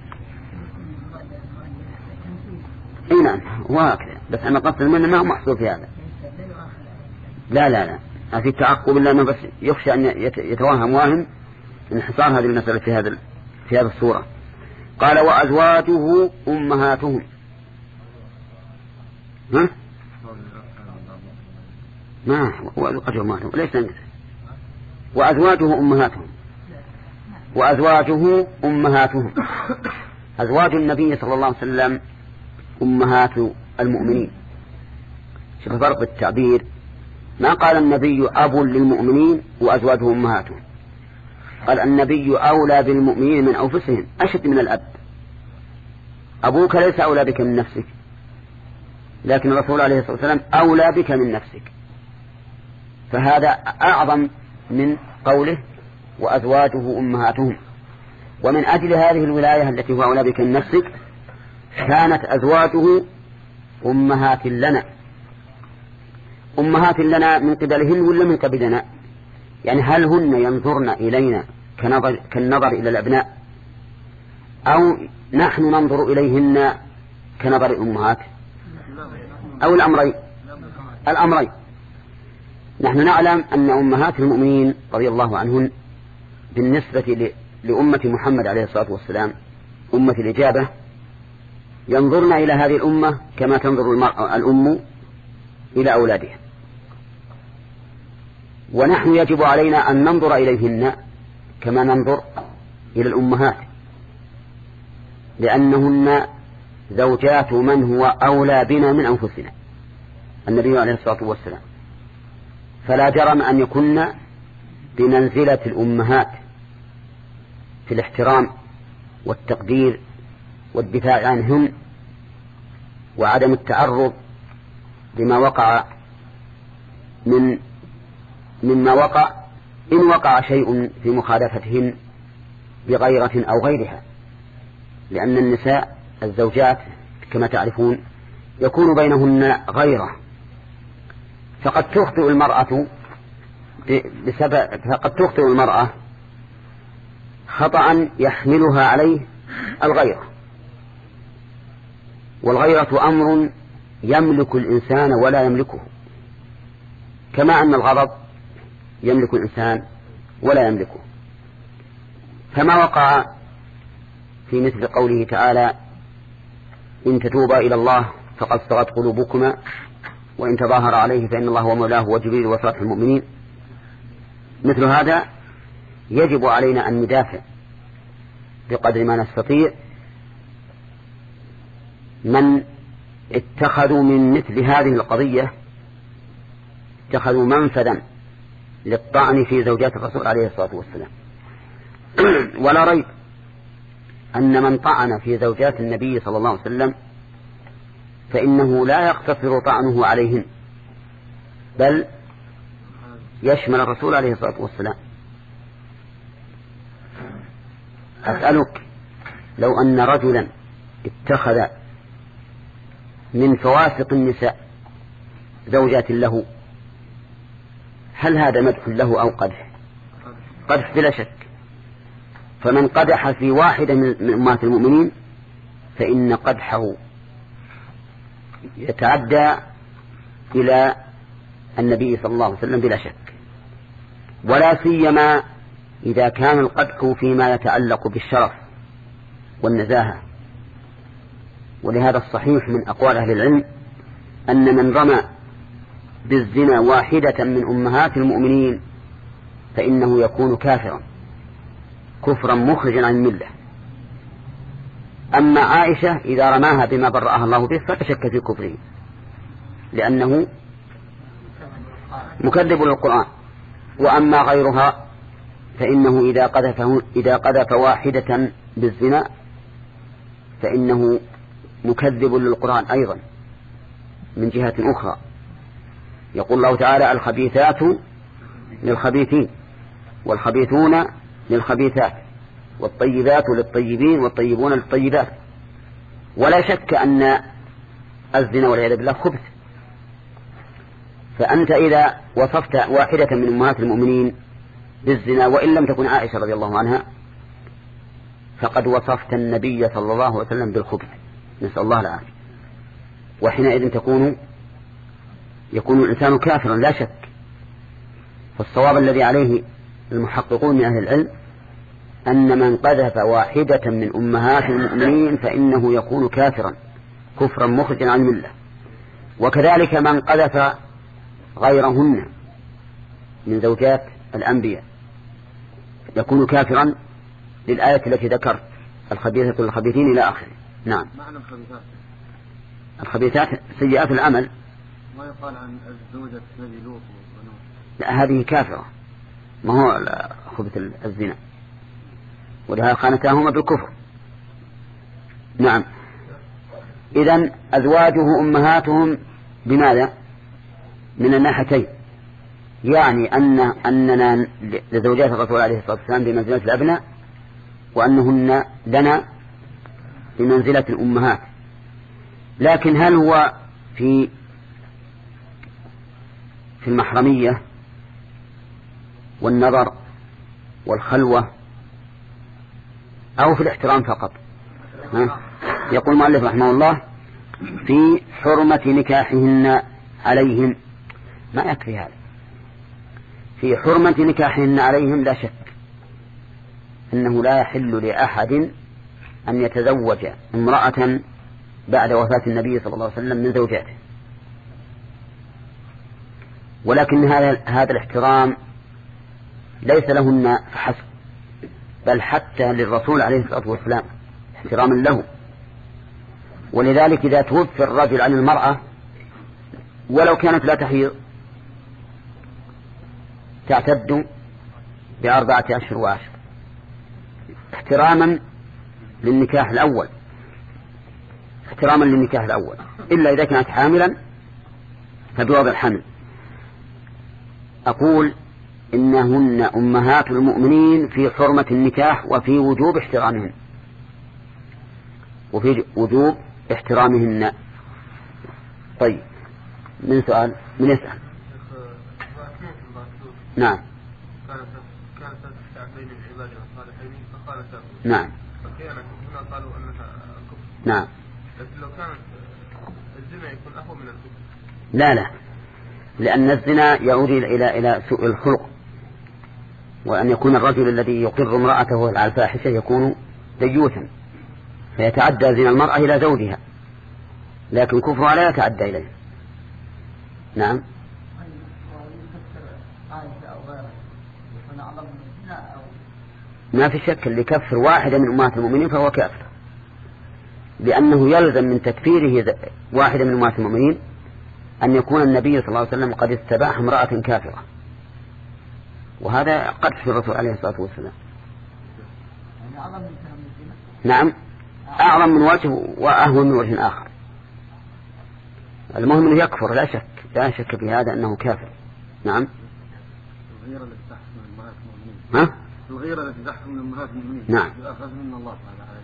اي نعم وهكذا، بس أنا قصد منه ما هو محصور في هذا. لا لا لا ما في تعقب إلا أنه بس يخشى أن يتوهم واهم انحصار هذه المسألة في هذا في هذه الصورة. قال وأزواجه أمهاتهم. ها ما وأزواجه أمهاتهم ليس نجد. وأزواجه أمهاتهم وأزواجه أمهاتهم أزواج النبي صلى الله عليه وسلم أمهات المؤمنين. شوف فرق التعبير، ما قال النبي أب للمؤمنين وأزواجه أمهاتهم، قال النبي أولى بالمؤمنين من أنفسهم أشد من الأب. أبوك ليس أولى بك من نفسك، لكن الرسول عليه الصلاة والسلام أولى بك من نفسك، فهذا أعظم من قوله وأزواجه أمهاتهم. ومن أجل هذه الولاية التي هو أولى بك من نفسك كانت أزواجه أمهات لنا. أمهات لنا من قبلهن ولا من قبلنا؟ يعني هل هن ينظرن إلينا كنظر كالنظر إلى الأبناء أو نحن ننظر إليهن كنظر الأمهات أو الأمرين؟ الأمرين. نحن نعلم أن أمهات المؤمنين رضي الله عنهن بالنسبة لأمة محمد عليه الصلاة والسلام أمة الإجابة ينظرن إلى هذه الأمة كما تنظر الأم إلى أولادها. ونحن يجب علينا أن ننظر إليهن كما ننظر إلى الأمهات، لأنهن زوجات من هو أولى بنا من أنفسنا، النبي عليه الصلاة والسلام، فلا جرم أن يكن بمنزلة الأمهات في الاحترام والتقدير والدفاع عنهم وعدم التعرض لما وقع من مما وقع إن وقع شيء في مخالفتهن بغيرة أو غيرها، لأن النساء الزوجات كما تعرفون يكون بينهن غيرة، فقد تخطئ المرأة بسبب فقد تخطئ المرأة خطأ يحملها عليه الغيرة، والغيرة أمر يملك الإنسان ولا يملكه، كما أن الغضب يملك الإنسان ولا يملكه. فما وقع في مثل قوله تعالى إن تتوبا إلى الله فقد صغت قلوبكما وإن تظاهر عليه فإن الله ومولاه وجبريل وصالح المؤمنين، مثل هذا يجب علينا أن ندافع بقدر ما نستطيع من اتخذوا من مثل هذه القضية اتخذوا منفذا للطعن في زوجات الرسول عليه الصلاة والسلام. ولا ريب أن من طعن في زوجات النبي صلى الله عليه وسلم فإنه لا يقتصر طعنه عليهن، بل يشمل الرسول عليه الصلاة والسلام. أسألك لو أن رجلا اتخذ من فواسق النساء زوجات له، هل هذا مدح له أو قدح؟ قدح بلا شك. فمن قدح في واحدة من أمهات المؤمنين فإن قدحه يتعدى إلى النبي صلى الله عليه وسلم بلا شك، ولا سيما إذا كان القدح فيما يتعلق بالشرف والنزاهة. ولهذا الصحيح من أقوال أهل العلم أن من رمى بالزنا واحدة من أمهات المؤمنين فإنه يكون كافرا كفرا مخرجا عن الملة. أما عائشة إذا رماها بما برأها الله به فلا شك في كفره، لأنه مكذب للقرآن. وأما غيرها فإنه إذا قذف, إذا قذف واحدة بالزنا فإنه مكذب للقرآن أيضا من جهة أخرى. يقول الله تعالى الخبيثات للخبيثين والخبيثون للخبيثات والطيبات للطيبين والطيبون للطيبات. ولا شك أن الزنا والعياذ بالله خبث. فأنت إذا وصفت واحدة من أمهات المؤمنين بالزنا وإن لم تكن عائشة رضي الله عنها فقد وصفت النبي صلى الله عليه وسلم بالخبث، نسأل الله العافية. وحينئذ تكون يكون الإنسان كافرا لا شك. فالصواب الذي عليه المحققون من أهل العلم أن من قذف واحدة من أمهات المؤمنين فإنه يكون كافرا كفرا مخرجا عن الملة. وكذلك من قذف غيرهن من زوجات الأنبياء يكون كافرا للآية التي ذكرت الخبيثة للخبيثين إلى آخره. نعم. معنى الخبيثات الخبيثات سيئات العمل. ما يقال عن الزوجة نبي لوط ونوح؟ لا، هذه كافرة، ما هو خبث الزنا، ولها خانتاهما بالكفر. نعم. إذن أزواجه أمهاتهم بماذا؟ من الناحيتين، يعني أن أننا لزوجات الرسول عليه الصلاة والسلام بمنزلة الأبناء، وأنهن لنا بمنزلة الأمهات. لكن هل هو في في المحرمية والنظر والخلوة أو في الاحترام فقط؟ ها؟ يقول المؤلف رحمه الله في حرمة نكاحهن عليهم، ما يكفي هذا. في حرمة نكاحهن عليهم لا شك أنه لا يحل لأحد أن يتزوج امرأة بعد وفاة النبي صلى الله عليه وسلم من زوجاته، ولكن هذا هذا الاحترام ليس لهن فحسب، بل حتى للرسول عليه الصلاة والسلام احتراما له. ولذلك إذا توفي الرجل عن المرأة ولو كانت لا تحيض تعتد بأربعة أشهر وعشر احتراما للنكاح الأول، احتراما للنكاح الأول، إلا إذا كانت حاملا فبوضع الحمل. أقول إنهن أمهات المؤمنين في حرمة النكاح وفي وجوب احترامهن وفي وجوب احترامهن. طيب، من سؤال من يسأل؟ نعم. كانت تعبين العباد الصالحين فخالتاه. نعم. فكانت هنا قالوا أنها كفر. نعم. لكن لو كانت الزنا يكون أهون من الكفر. لا لا، لأن الزنا يعود إلى إلى سوء الخلق، وأن يكون الرجل الذي يقر امرأته على الفاحشة يكون ديوثا فيتعدى زنا المرأة إلى زوجها، لكن كفرها لا يتعدى إليه. نعم. ما في شك اللي كفر واحدة من أمهات المؤمنين فهو كافر، لأنه يلزم من تكفيره واحدة من أمهات المؤمنين أن يكون النبي صلى الله عليه وسلم قد استباح امرأة كافرة، وهذا قدح في الرسول عليه الصلاة والسلام. نعم، أعظم من وجه وأهون من وجه آخر. المهم أنه يكفر، لا شك لا شك في هذا أنه كافر. نعم. الغيرة التي تحكم أمهات المؤمنين. ها؟ الغيرة التي تحكم أمهات المؤمنين. نعم. يؤخذ من الله تعالى.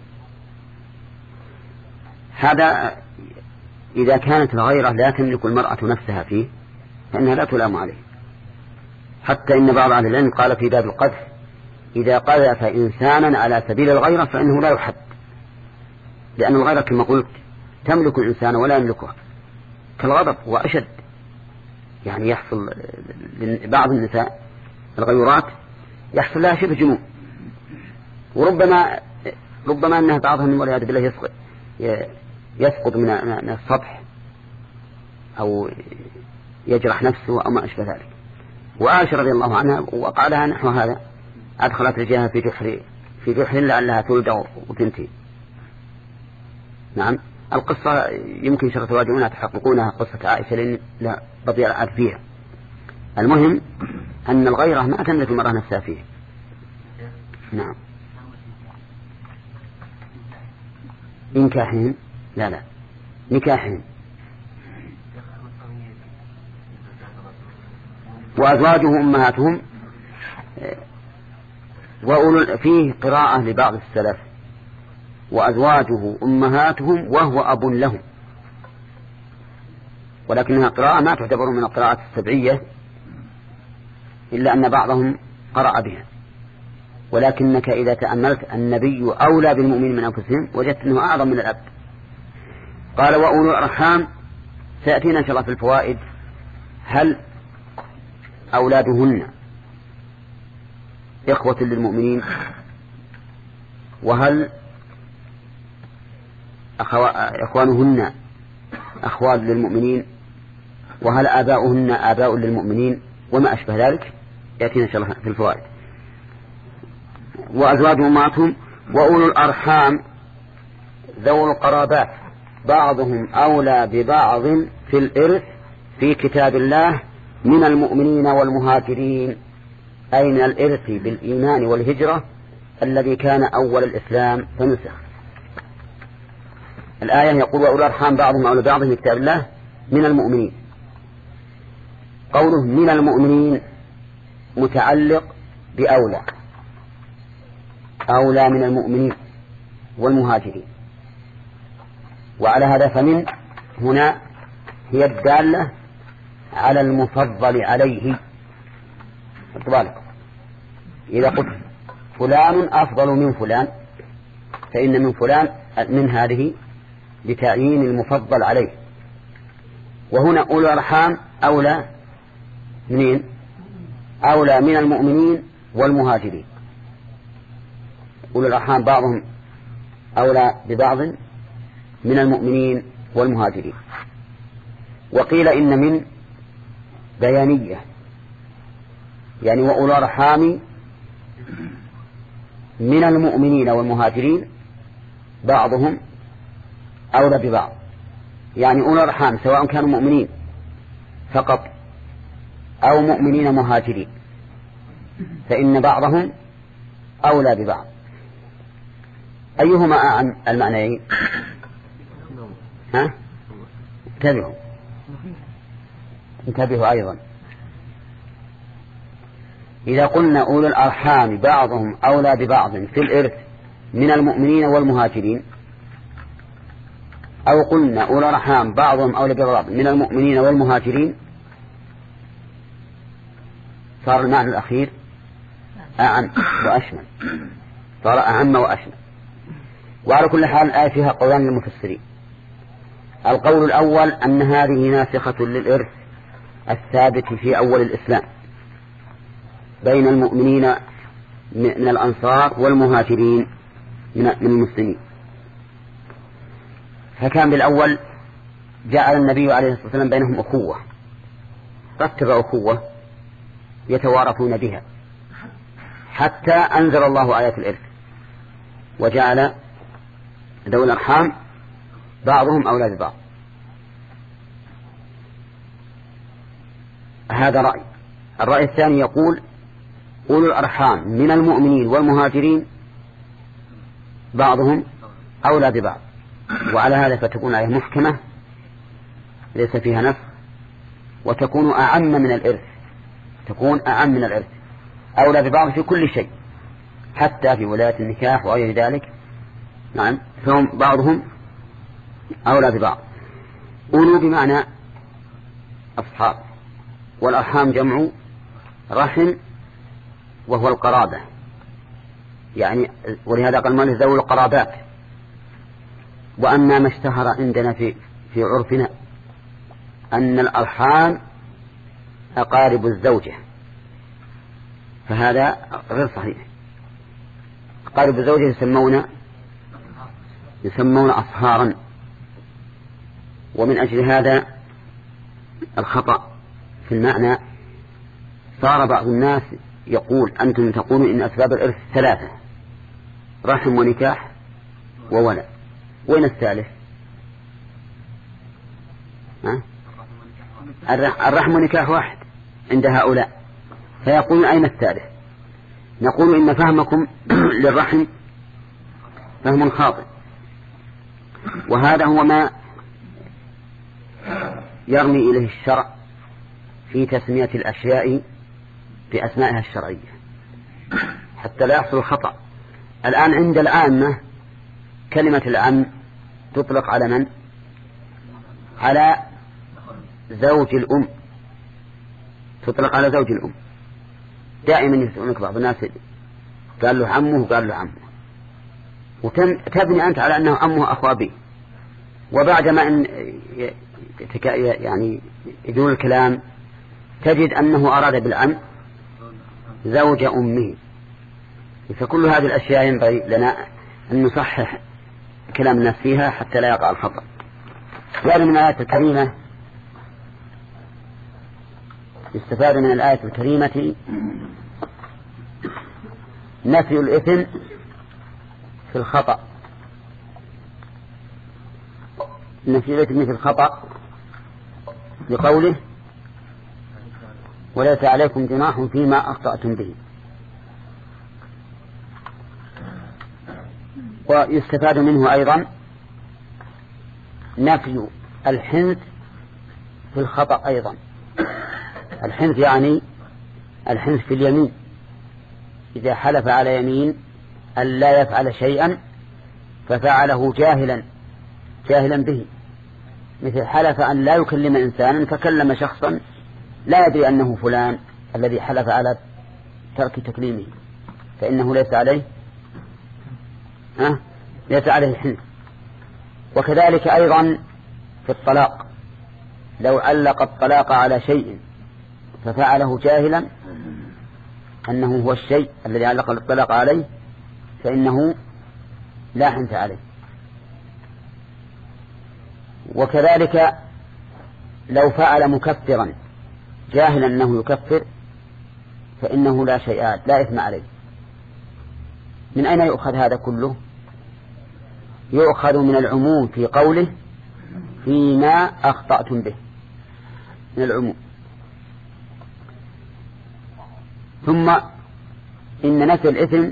هذا إذا كانت الغيرة لا تملك المرأة نفسها فيه فإنها لا تلام عليه. حتى إن بعض أهل العلم قال في باب القذف إذا قذف إنسانا على سبيل الغيرة فإنه لا يحد، لأن الغيرة كما قلت تملك الإنسان ولا يملكها، كالغضب وأشد. يعني يحصل بعض النساء الغيورات يحصل لها شبه جنون، وربما ربما أنها بعضها من والعياذ بالله يسقط يسقط من السطح أو يجرح نفسه أو ما أشبه ذلك. وعائشة رضي الله عنها وقع لها نحو هذا، أدخلت رجلها في جحر في جحر لعلها تولد وتنتهي. نعم. القصة يمكن شر تواجهونها تحققونها، قصة عائشة لأن لا رضي الله عنها فيها. المهم أن الغيرة ما تملك المرأة نفسها فيه. نعم. نكاحهم لا لا نكاحهم وأزواجه أمهاتهم. وأولو فيه قراءة لبعض السلف وأزواجه أمهاتهم وهو أب لهم، ولكنها قراءة ما تعتبر من القراءات السبعية إلا أن بعضهم قرأ بها. ولكنك إذا تأملت النبي أولى بالمؤمنين من أنفسهم وجدت أنه أعظم من الأب. قال وأولو الأرحام، سيأتينا إن شاء الله في الفوائد هل أولادهن إخوة للمؤمنين، وهل إخوانهن أخوان للمؤمنين، وهل آباؤهن آباء للمؤمنين، وما أشبه ذلك يأتينا إن شاء الله في الفوائد. وأزواج أمهاتهم وأولو الأرحام ذو القرابات بعضهم أولى ببعض في الإرث في كتاب الله من المؤمنين والمهاجرين، أي من الإرث بالإيمان والهجرة الذي كان أول الإسلام فنسخ. الآية يقول وأولو الأرحام بعضهم أولى ببعض في كتاب الله من المؤمنين. قوله من المؤمنين متعلق بأولى، أولى من المؤمنين والمهاجرين. وعلى هذا فمن هنا هي الدالة على المفضل عليه. بالك إذا قلت فلان أفضل من فلان فإن من فلان من هذه بتعيين المفضل عليه. وهنا أولو الأرحام أولى منين؟ أولى من المؤمنين والمهاجرين. أولو الأرحام بعضهم أولى ببعض من المؤمنين والمهاجرين. وقيل إن من بيانية، يعني وأولى الأرحام من المؤمنين والمهاجرين بعضهم أولى ببعض، يعني أولى الأرحام سواء كانوا مؤمنين فقط أو مؤمنين مهاجرين فإن بعضهم أولى ببعض. أيهما أعم المعنيين؟ ها؟ انتبهوا انتبهوا أيضا. إذا قلنا أولي الأرحام بعضهم أولى ببعض في الإرث من المؤمنين والمهاجرين، أو قلنا أولي الأرحام بعضهم أولى ببعض من المؤمنين والمهاجرين، صار المعنى الأخير أعم وأشمل، صار أعم وأشمل. وعلى كل حال الآية فيها قولان للمفسرين. القول الأول أن هذه ناسخة للإرث الثابت في أول الإسلام بين المؤمنين من الأنصار والمهاجرين من المسلمين، فكان بالأول جعل النبي عليه الصلاة والسلام بينهم أخوة، رتب أخوة يتوارثون بها حتى أنزل الله آيات الإرث وجعل ذوي الأرحام بعضهم أولى ببعض. هذا رأي. الرأي الثاني يقول أولو الأرحام من المؤمنين والمهاجرين بعضهم أولى ببعض، وعلى هذا فتكون آية محكمة ليس فيها نسخ، وتكون أعم من الإرث، تكون أعم من الإرث، أولى ببعض في كل شيء حتى في ولاية النكاح وغير ذلك. نعم، فهم بعضهم أولى ببعض. أولو بمعنى أصحاب، والأرحام جمع رحم وهو القرابة، يعني ولهذا قال ماله ذوي القرابات. وأما ما اشتهر عندنا في في عرفنا أن الأرحام أقارب الزوجة، فهذا غير صحيح. أقارب الزوجة يسمون يسمون أصهارا، ومن أجل هذا الخطأ في المعنى صار بعض الناس يقول أنتم تقولون إن أسباب الإرث ثلاثة: رحم ونكاح وولد، وين الثالث؟ ها؟ الرحم ونكاح واحد عند هؤلاء، فيقولون أين الثالث؟ نقول إن فهمكم للرحم فهم خاطئ، وهذا هو ما يرمي إليه الشرع في تسمية الأشياء بأسمائها الشرعية حتى لا يحصل الخطأ. الآن عند العامة كلمة العم تطلق على من؟ على زوج الأم، تطلق على زوج الأم. دائما يسألونك بعض الناس قال له عمه قال له عمه، وتبني أنت على أنه عمه أخو أبيه، وبعد ما أن يعني يدور الكلام تجد أنه أراد بالعم زوج أمه. فكل هذه الأشياء ينبغي لنا أن نصحح كلام الناس فيها حتى لا يقع الخطأ. يعني من الآية الكريمة يستفاد من الآية الكريمة نفي الإثم في الخطأ، نفي الإثم في الخطأ لقوله وليس عليكم جناح فيما أخطأتم به. ويستفاد منه أيضا نفي الحنث في الخطأ أيضا. الحنث يعني الحنث في اليمين، إذا حلف على يمين أن لا يفعل شيئا ففعله جاهلا جاهلا به، مثل حلف أن لا يكلم إنسانا فكلم شخصا لا يدري أنه فلان الذي حلف على ترك تكليمه، فإنه ليس عليه ها ليس عليه حنث. وكذلك أيضا في الطلاق، لو علق الطلاق على شيء ففعله جاهلا أنه هو الشيء الذي علق الطلاق عليه فإنه لا حنث عليه. وكذلك لو فعل مكفرا جاهلا أنه يكفر فإنه لا شيء لا إثم عليه. من أين يؤخذ هذا كله؟ يؤخذ من العموم في قوله فيما أخطأتم به، من العموم. ثم إن نفي الإثم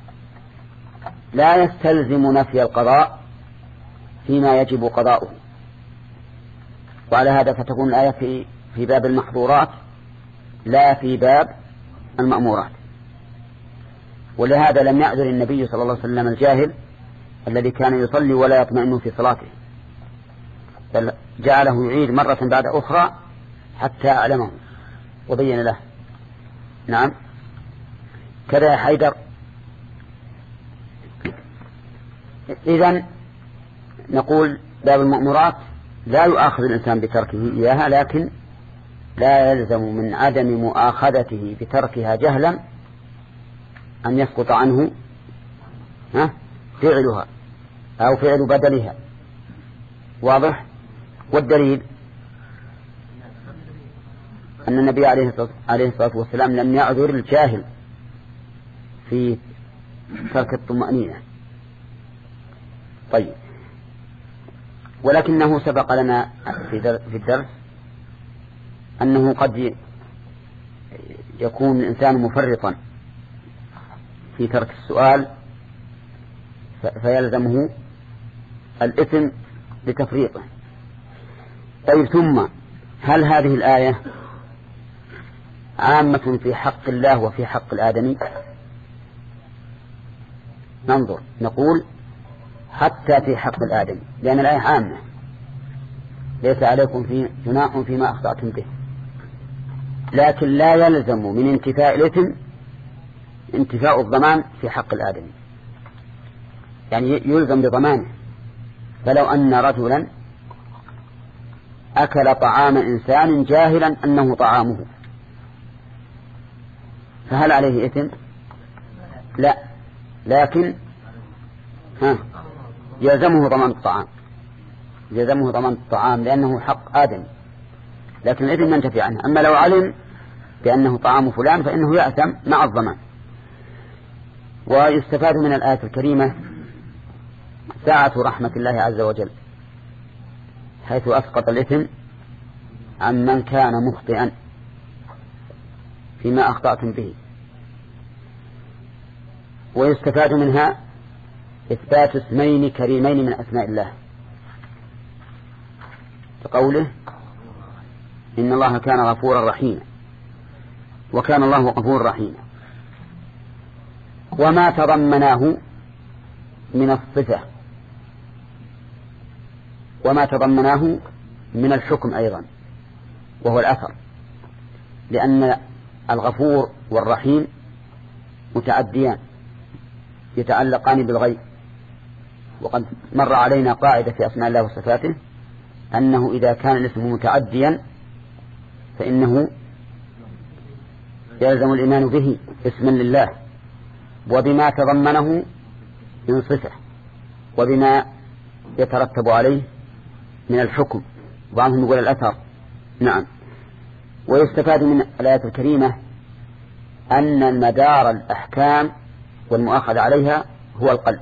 لا يستلزم نفي القضاء فيما يجب قضاؤه، وعلى هذا فتكون الآية في في باب المحظورات لا في باب المأمورات. ولهذا لم يعذر النبي صلى الله عليه وسلم الجاهل الذي كان يصلي ولا يطمئن في صلاته، بل جعله يعيد مرة بعد أخرى حتى أعلمه وبين له. نعم. كذا يا حيدر. إذن نقول باب المأمورات لا يؤاخذ الإنسان بتركه إياها، لكن لا يلزم من عدم مؤاخذته بتركها جهلا أن يسقط عنه فعلها أو فعل بدلها. واضح؟ والدليل أن النبي عليه الصلاة والسلام لم يعذر الجاهل في ترك الطمأنينة. طيب، ولكنه سبق لنا في الدرس أنه قد يكون الإنسان مفرطا في ترك السؤال فيلزمه الإثم لتفريطه. طيب، ثم هل هذه الآية عامة في حق الله وفي حق الآدمي؟ ننظر، نقول حتى في حق الآدمي، لأن الآية عامة ليس عليكم في جناح فيما أخطأتم به، لكن لا يلزم من انتفاء الإثم انتفاء الضمان في حق الآدمي، يعني يلزم بضمانه. فلو أن رجلا أكل طعام إنسان جاهلا أنه طعامه فهل عليه إثم؟ لا، لكن ها يلزمه ضمان الطعام، يلزمه ضمان الطعام لأنه حق آدم، لكن الإثم ينتفي عنه. أما لو علم بأنه طعام فلان فإنه يأثم مع الضمان. ويستفاد من الآية الكريمة ساعة رحمة الله عز وجل، حيث أسقط الإثم عن من كان مخطئا فيما أخطأتم به. ويستفاد منها إثبات اسمين كريمين من أسماء الله، كقوله إن الله كان غفورا رحيما، وكان الله غفورا رحيما. وما تضمناه من الصفة وما تضمناه من الحكم أيضا، وهو الأثر، لأن الغفور والرحيم متعديان يتعلقان بالغيب. وقد مر علينا قاعدة في أسماء الله وصفاته أنه إذا كان الاسم متعديا فإنه يلزم الإيمان به اسما لله وبما تضمنه من صفة وبما يترتب عليه من الحكم، بعضهم يقول الأثر. نعم. ويستفاد من الآية الكريمة أن المدار الأحكام والمؤاخذ عليها هو القلب.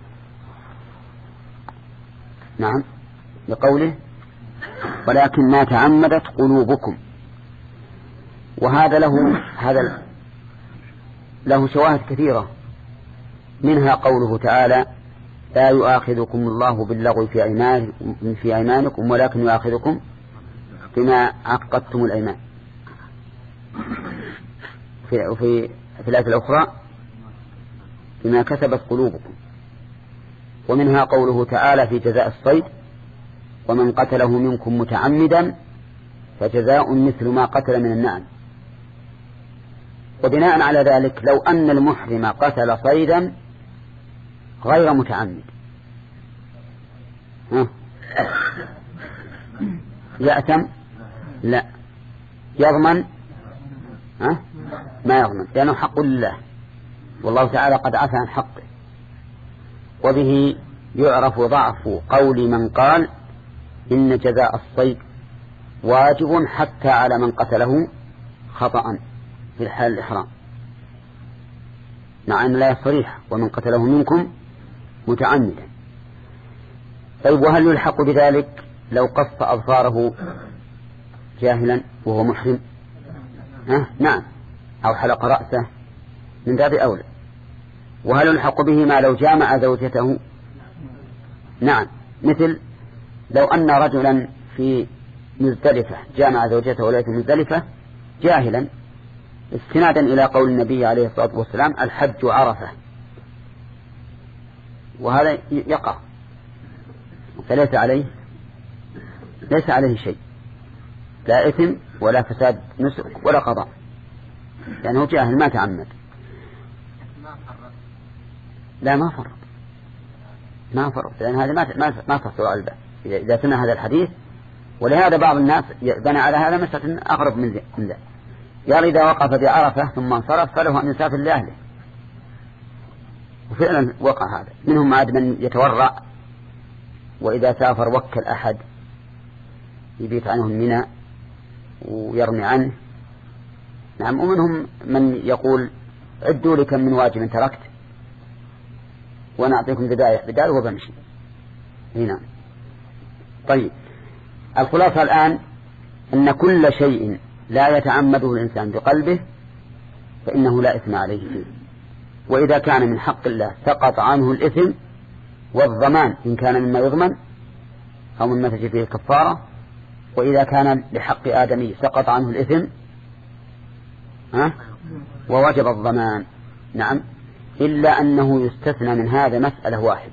نعم، لقوله ولكن ما تعمدت قلوبكم. وهذا له هذا له شواهد كثيرة، منها قوله تعالى لا يؤاخذكم الله باللغو في أيمانكم في أيمانكم ولكن يؤاخذكم بما عقدتم الأيمان. في في في الآية الأخرى بما كسبت قلوبكم. ومنها قوله تعالى في جزاء الصيد ومن قتله منكم متعمدا فجزاء مثل ما قتل من النعم. وبناء على ذلك لو أن المحرم قتل صيدا غير متعمد يأثم؟ لا. يضمن؟ ها؟ ما يضمن، لأنه حق لله، والله تعالى قد عفى عن حقه. وبه يعرف ضعف قول من قال إن جزاء الصيد واجب حتى على من قتله خطأ في الحال الإحرام، مع أن لا يصريح ومن قتله منكم متعمدا. طيب وهل يلحق بذلك لو قص أظفاره جاهلا وهو محرم؟ ها؟ نعم، أو حلق رأسه من باب أولى. وهل يلحق به ما لو جامع زوجته؟ نعم، مثل لو أن رجلا في مزدلفة جامع زوجته وليس مزدلفة جاهلا استنادا إلى قول النبي عليه الصلاة والسلام الحج عرفة، وهذا يقع فليس عليه ليس عليه شيء، لا إثم ولا فساد نسك ولا قضاء، لأنه جاهل ما تعمد. لا ما فرق ما فرق لأن هذا ما ما ما تصل على الباب إذا سمع هذا الحديث. ولهذا بعض الناس بنى على هذا مسألة أقرب من ذلك، يعني إذا وقف بعرفة ثم انصرف فله أن يسافر لأهله، وفعلا وقع هذا. منهم عاد من يتورع وإذا سافر وكل أحد يبيت عنه المنى ويرمي عنه. نعم، ومنهم من يقول عدوا لي كم من واجب تركت وأنا أعطيكم ذبائح بدال وبمشي هنا. طيب الخلاصة الآن أن كل شيء لا يتعمده الإنسان بقلبه فإنه لا إثم عليه فيه، وإذا كان من حق الله سقط عنه الإثم والضمان إن كان مما يضمن أو مما تجي فيه الكفارة، وإذا كان بحق آدمي سقط عنه الإثم ها ووجب الضمان. نعم، إلا أنه يستثنى من هذا مسألة واحدة،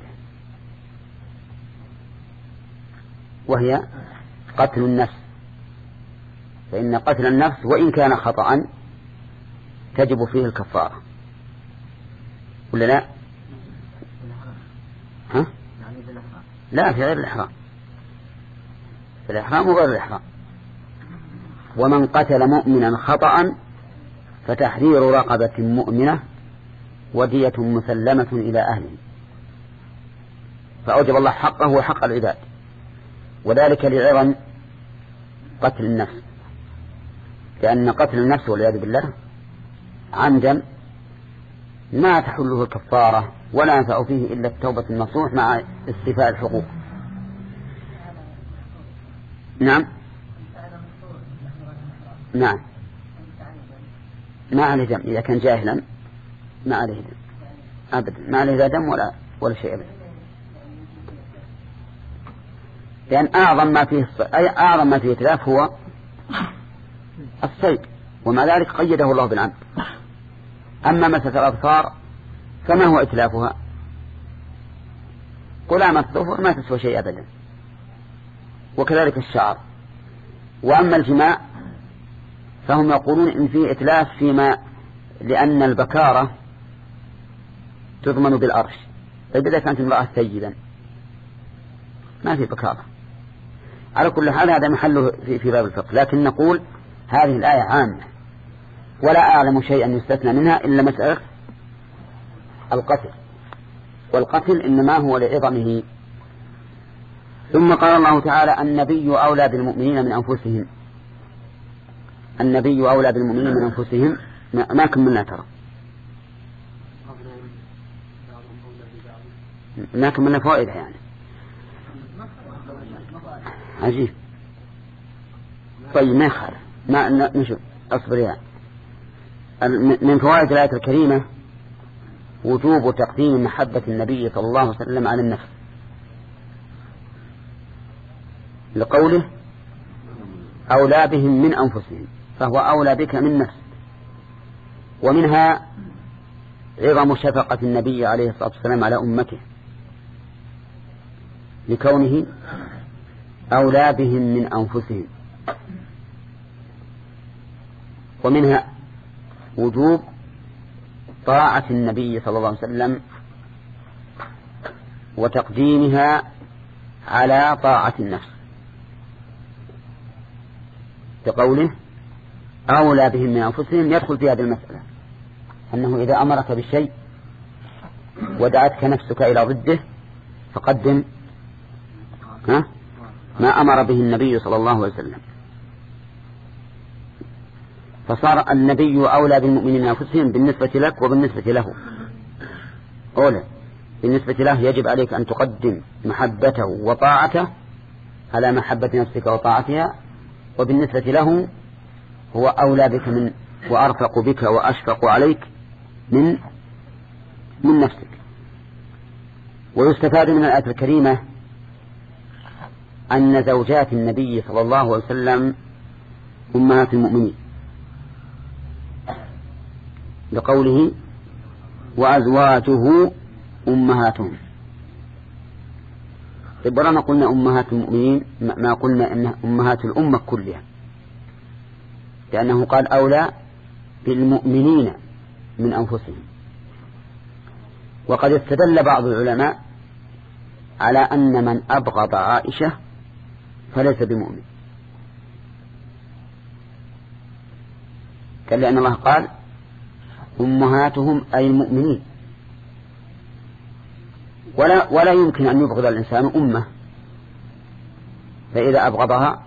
وهي قتل النفس، فإن قتل النفس وإن كان خطأ تجب فيه الكفارة ولا لا؟ ها؟ لا، في غير الإحرام، في الإحرام وغير الإحرام. ومن قتل مؤمنا خطأ فتحرير رقبة مؤمنة ودية مسلمة إلى أهله، فأوجب الله حقه وحق العباد، وذلك لعظم قتل النفس، لأن قتل النفس والعياذ بالله عمدا ما تحله الكفارة ولا ينفع فيه إلا التوبة النصوح مع استيفاء الحقوق. نعم نعم ما عليه دم إذا كان جاهلا، ما عليه دم أبدا، ما عليه لا دم ولا ولا شيء أبدا، لأن أعظم ما فيه أي أعظم ما فيه إتلاف هو الصيد، ومع ذلك قيده الله بالعمد. أما مسألة الأظفار فما هو إتلافها؟ قلامة الظفر ما تسوى شيء أبدا، وكذلك الشعر. وأما الجماع فهم يقولون إن فيه إتلاف فيما لأن البكارة تضمن بالأرش. طيب إذا كانت امرأة سيدا ما في بكارة. على كل حال هذا محله في, في باب الفقه، لكن نقول هذه الآية عامة ولا أعلم شيئا يستثنى منها إلا مسألة القتل، والقتل إنما هو لعظمه. ثم قال الله تعالى النبي أولى بالمؤمنين من أنفسهم. النبي أولى بالمؤمنين من أنفسهم ما كملنا ترى ما كملنا فوائد يعني عجيب. طيب ما يخالف ما نشوف أصبر يعني. من فوائد الآية الكريمة وجوب تقديم محبة النبي صلى الله عليه وسلم على النفس، لقوله أولى بهم من أنفسهم، فهو أولى بك من نفسك. ومنها عظم شفقة النبي عليه الصلاة والسلام على أمته لكونه أولى بهم من أنفسهم. ومنها وجوب طاعة النبي صلى الله عليه وسلم وتقديمها على طاعة النفس، بقوله أولى بهم من أنفسهم. يدخل في هذه المسألة أنه إذا أمرك بالشيء ودعتك نفسك إلى ضده فقدم ها ما أمر به النبي صلى الله عليه وسلم. فصار النبي أولى بالمؤمنين أنفسهم بالنسبة لك وبالنسبة له. أولى بالنسبة له يجب عليك أن تقدم محبته وطاعته على محبة نفسك وطاعتها، وبالنسبة له هو أولى بك من وأرفق بك وأشفق عليك من من نفسك. ويستفاد من الآية الكريمة أن زوجات النبي صلى الله عليه وسلم أمهات المؤمنين، لقوله وأزواجه أمهاتهم. إبرانا قلنا أمهات المؤمنين ما قلنا إن أمهات الأمة كلها، لأنه قال أولى بالمؤمنين من أنفسهم. وقد استدل بعض العلماء على أن من أبغض عائشة فليس بمؤمن، قال لأن الله قال أمهاتهم أي المؤمنين، ولا, ولا يمكن أن يبغض الإنسان أمه، فإذا أبغضها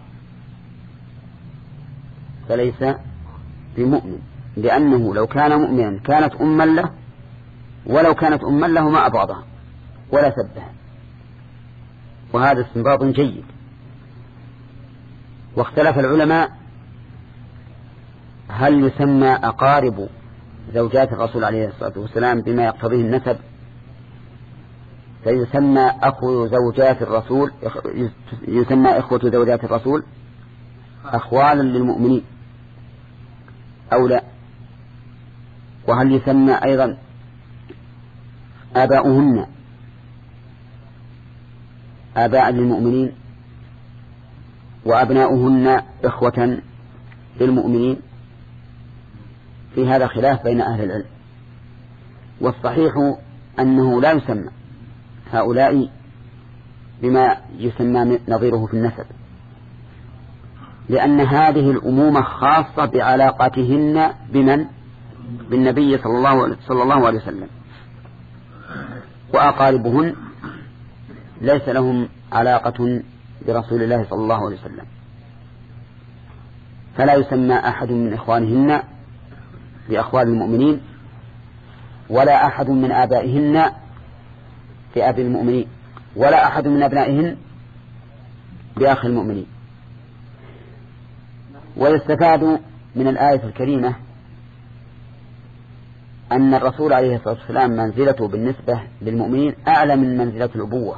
فليس بمؤمن، لأنه لو كان مؤمنا كانت أما له، ولو كانت أما له ما أبغضها ولا سبها. وهذا استنباط جيد. واختلف العلماء هل يسمى أقارب زوجات الرسول عليه الصلاة والسلام بما يقتضيه النسب، فيسمى أخو زوجات الرسول يسمى إخوة زوجات الرسول أخوالا للمؤمنين أو لا؟ وهل يسمى أيضا آباؤهن آباء للمؤمنين وأبناؤهن إخوة للمؤمنين؟ في هذا خلاف بين أهل العلم، والصحيح أنه لا يسمى هؤلاء بما يسمى نظيره في النسب، لأن هذه الأمومة خاصة بعلاقتهن بمن؟ بالنبي صلى الله, صلى الله عليه وسلم، وأقاربهن ليس لهم علاقة برسول الله صلى الله عليه وسلم، فلا يسمى أحد من إخوانهن بأخوان المؤمنين، ولا أحد من آبائهن بأب المؤمنين، ولا أحد من أبنائهن بأخ المؤمنين. ويستفاد من الآية الكريمة أن الرسول عليه الصلاة والسلام منزلته بالنسبة للمؤمنين أعلى من منزلة الأبوة،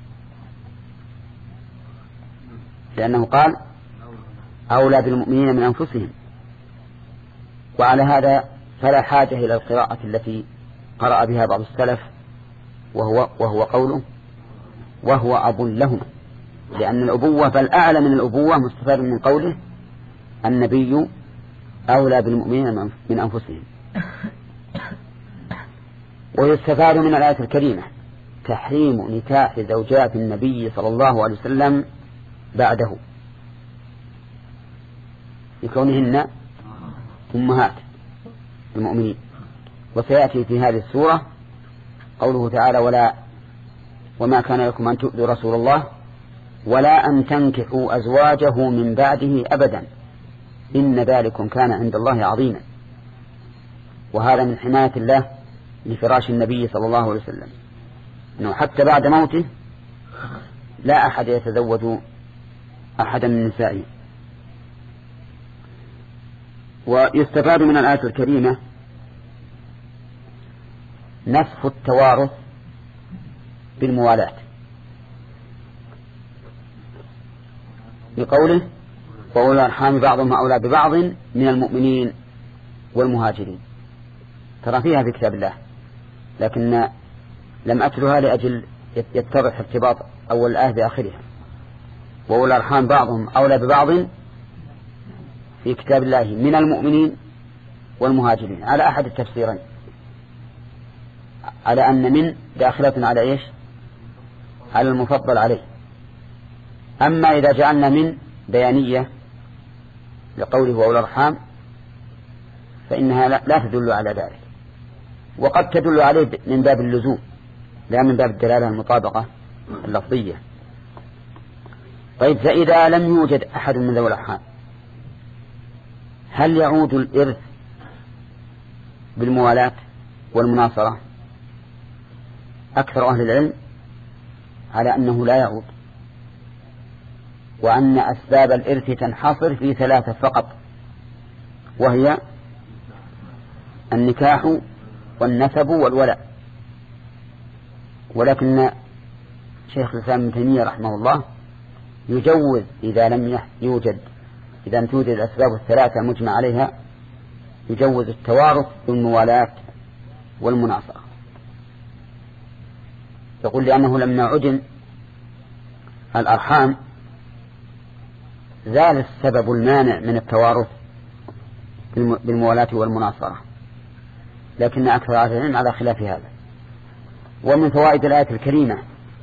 لأنه قال أولى بالمؤمنين من أنفسهم. وعلى هذا فلا حاجة إلى القراءة التي قرأ بها بعض السلف وهو, وهو قوله وهو أب لهم، لأن الأبوة بل أعلى من الأبوة مستفاد من قوله النبي أولى بالمؤمنين من أنفسهم. ويستفاد من الآية الكريمة تحريم نكاح زوجات النبي صلى الله عليه وسلم بعده لكونهن أمهات المؤمنين. وسيأتي في هذه السورة قوله تعالى ولا وما كان لكم أن تؤذوا رسول الله ولا أن تنكحوا أزواجه من بعده أبدا إن ذلكم كان عند الله عظيما. وهذا من حماية الله لفراش النبي صلى الله عليه وسلم، أنه حتى بعد موته لا أحد يتزوج أحدا من نسائه. ويستفاد من الآية الكريمة نسخ التوارث بالموالاة بقوله وأولي الأرحام بعضهم أولى ببعض من المؤمنين والمهاجرين. ترى فيها في كتاب الله، لكن لم أتلها لأجل يتضح ارتباط أول الآية بآخرها. وأولي الأرحام بعضهم أولى ببعض في كتاب الله من المؤمنين والمهاجرين على أحد التفسيرين، على أن من داخلة على إيش؟ على المفضل عليه. أما إذا جعلنا من بيانية لقوله وأولي الأرحام فإنها لا تدل على ذلك، وقد تدل عليه من باب اللزوم لا من باب الدلالة المطابقة اللفظية. طيب فإذا لم يوجد أحد من ذوي الأرحام هل يعود الإرث بالموالاة والمناصرة؟ أكثر أهل العلم على أنه لا يعود، وأن أسباب الإرث تنحصر في ثلاثة فقط، وهي النكاح والنسب والولاء. ولكن شيخ الإسلام ابن تيمية رحمه الله يجوز إذا لم يوجد إذا لم توجد الأسباب الثلاثة مجمع عليها، يجوز التوارث بالموالاة والمناصرة. يقول لأنه لما عدم الأرحام زال السبب المانع من التوارث بالموالاة والمناصرة، لكن أكثر أهل العلم على خلاف هذا. ومن فوائد الآية الكريمة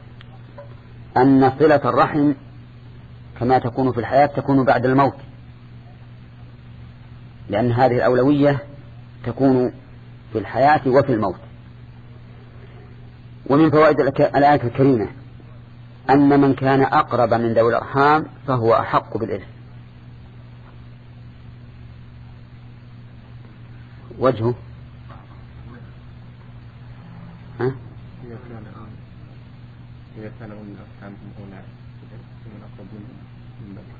أن صلة الرحم كما تكون في الحياة تكون بعد الموت، لأن هذه الأولوية تكون في الحياة وفي الموت. ومن فوائد الآية الكريمة أن من كان أقرب من ذوي الأرحام فهو أحق بالإرث. وجهه ها؟ إذا كان أولي الأرحام أولى من أقرب من ذوي.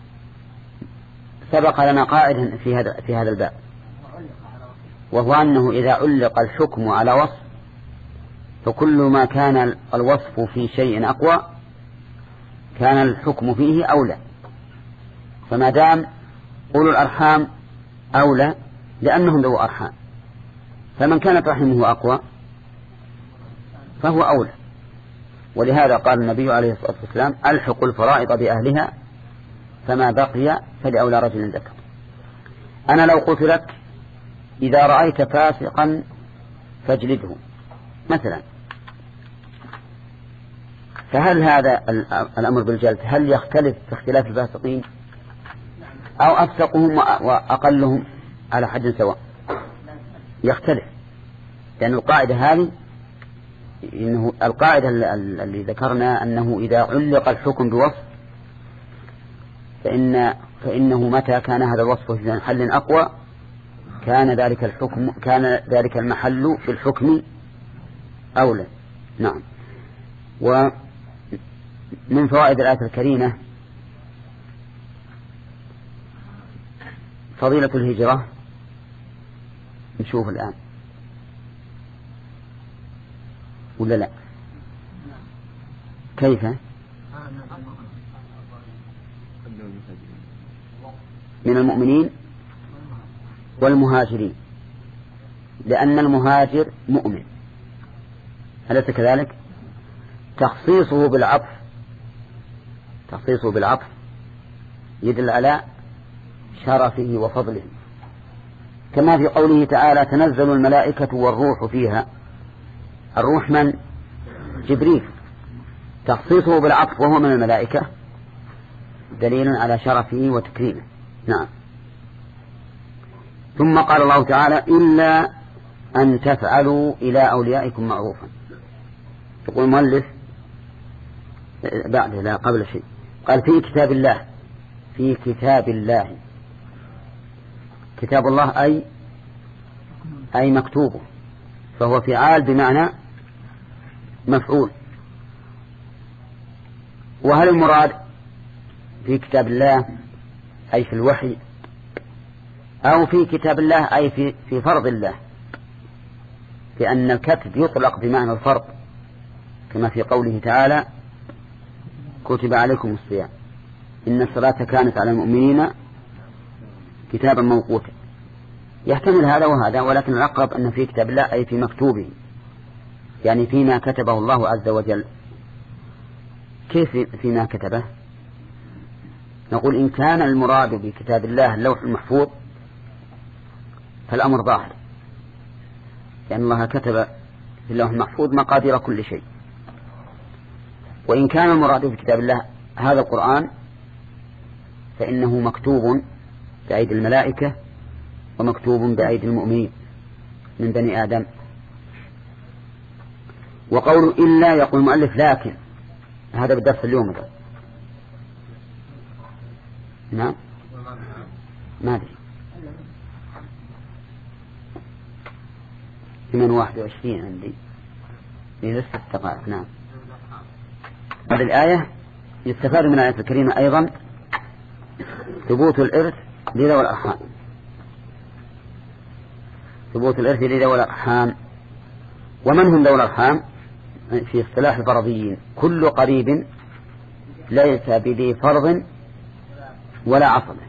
سبق لنا قائد في هذا في هذا الباب، وهو أنه إذا علق الحكم على وصف فكل ما كان الوصف في شيء أقوى كان الحكم فيه أولى. فما دام أولو الأرحام أولى لأنهم ذو أرحام، فمن كانت رحمه أقوى فهو أولى. ولهذا قال النبي عليه الصلاة والسلام ألحق الفرائض بأهلها فما بقي فلأولى رجل ذكر. أنا لو قلت لك إذا رأيت فاسقا فاجلده مثلا، فهل هذا الأمر بالجلد هل يختلف في اختلاف الفاسقين أو أفسقهم وأقلهم على حد سواء؟ يختلف، لأن القاعدة هذه إنه القاعدة اللي ذكرنا أنه إذا علق الحكم بوصف فإن فإنه متى كان هذا الوصف في محل أقوى كان ذلك الحكم كان ذلك المحل في الحكم أولى. نعم. ومن فوائد الآية الكريمة فضيلة الهجرة. نشوف الآن ولا لا؟ كيف؟ من المؤمنين والمهاجرين، لأن المهاجر مؤمن، أليس كذلك؟ تخصيصه بالعطف تخصيصه بالعطف يدل على شرفه وفضله، كما في قوله تعالى تنزل الملائكة والروح فيها. الروح من؟ جبريل. تخصيصه بالعطف وهو من الملائكة دليل على شرفه وتكريمه. نعم. ثم قال الله تعالى إلا أن تفعلوا إلى أوليائكم معروفا. يقول المؤلف بعد لا قبل شيء قال في كتاب الله في كتاب الله كتاب الله أي أي مكتوبه، فهو فعال بمعنى مفعول. وهل المراد في كتاب الله أي في الوحي أو في كتاب الله أي في, في فرض الله؟ لأن الكتب يطلق بمعنى الفرض، كما في قوله تعالى كتب عليكم الصيام إن الصلاة كانت على المؤمنين كتابا موقوتا. يحتمل هذا وهذا، ولكن الأقرب أن في كتاب الله أي في مكتوبه، يعني فيما كتبه الله عز وجل. كيف فيما كتبه؟ نقول إن كان المراد بكتاب الله اللوح المحفوظ فالأمر ظاهر، لأن الله كتب في اللوح المحفوظ مقادير كل شيء. وإن كان المراد بكتاب الله هذا القرآن فإنه مكتوب بأيدي الملائكة ومكتوب بأيدي المؤمنين من بني آدم. وقول إلا يقول المؤلف لكن، هذا بالدرس اليوم ده. نعم ما أدري ثمان واحد وعشرين عندي في لسه الدقائق. نعم. هذه الآية يستفاد من الآية الكريمة أيضا ثبوت الإرث لذوي الأرحام، ثبوت الإرث لذوي الأرحام. ومن هم ذوي الأرحام؟ في اصطلاح الفرضيين كل قريب ليس بذي فرض ولا عصبة،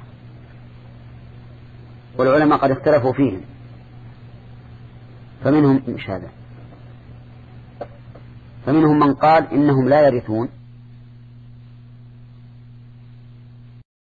والعلماء قد اختلفوا فيهم، فمنهم مش هذا فمنهم من قال إنهم لا يرثون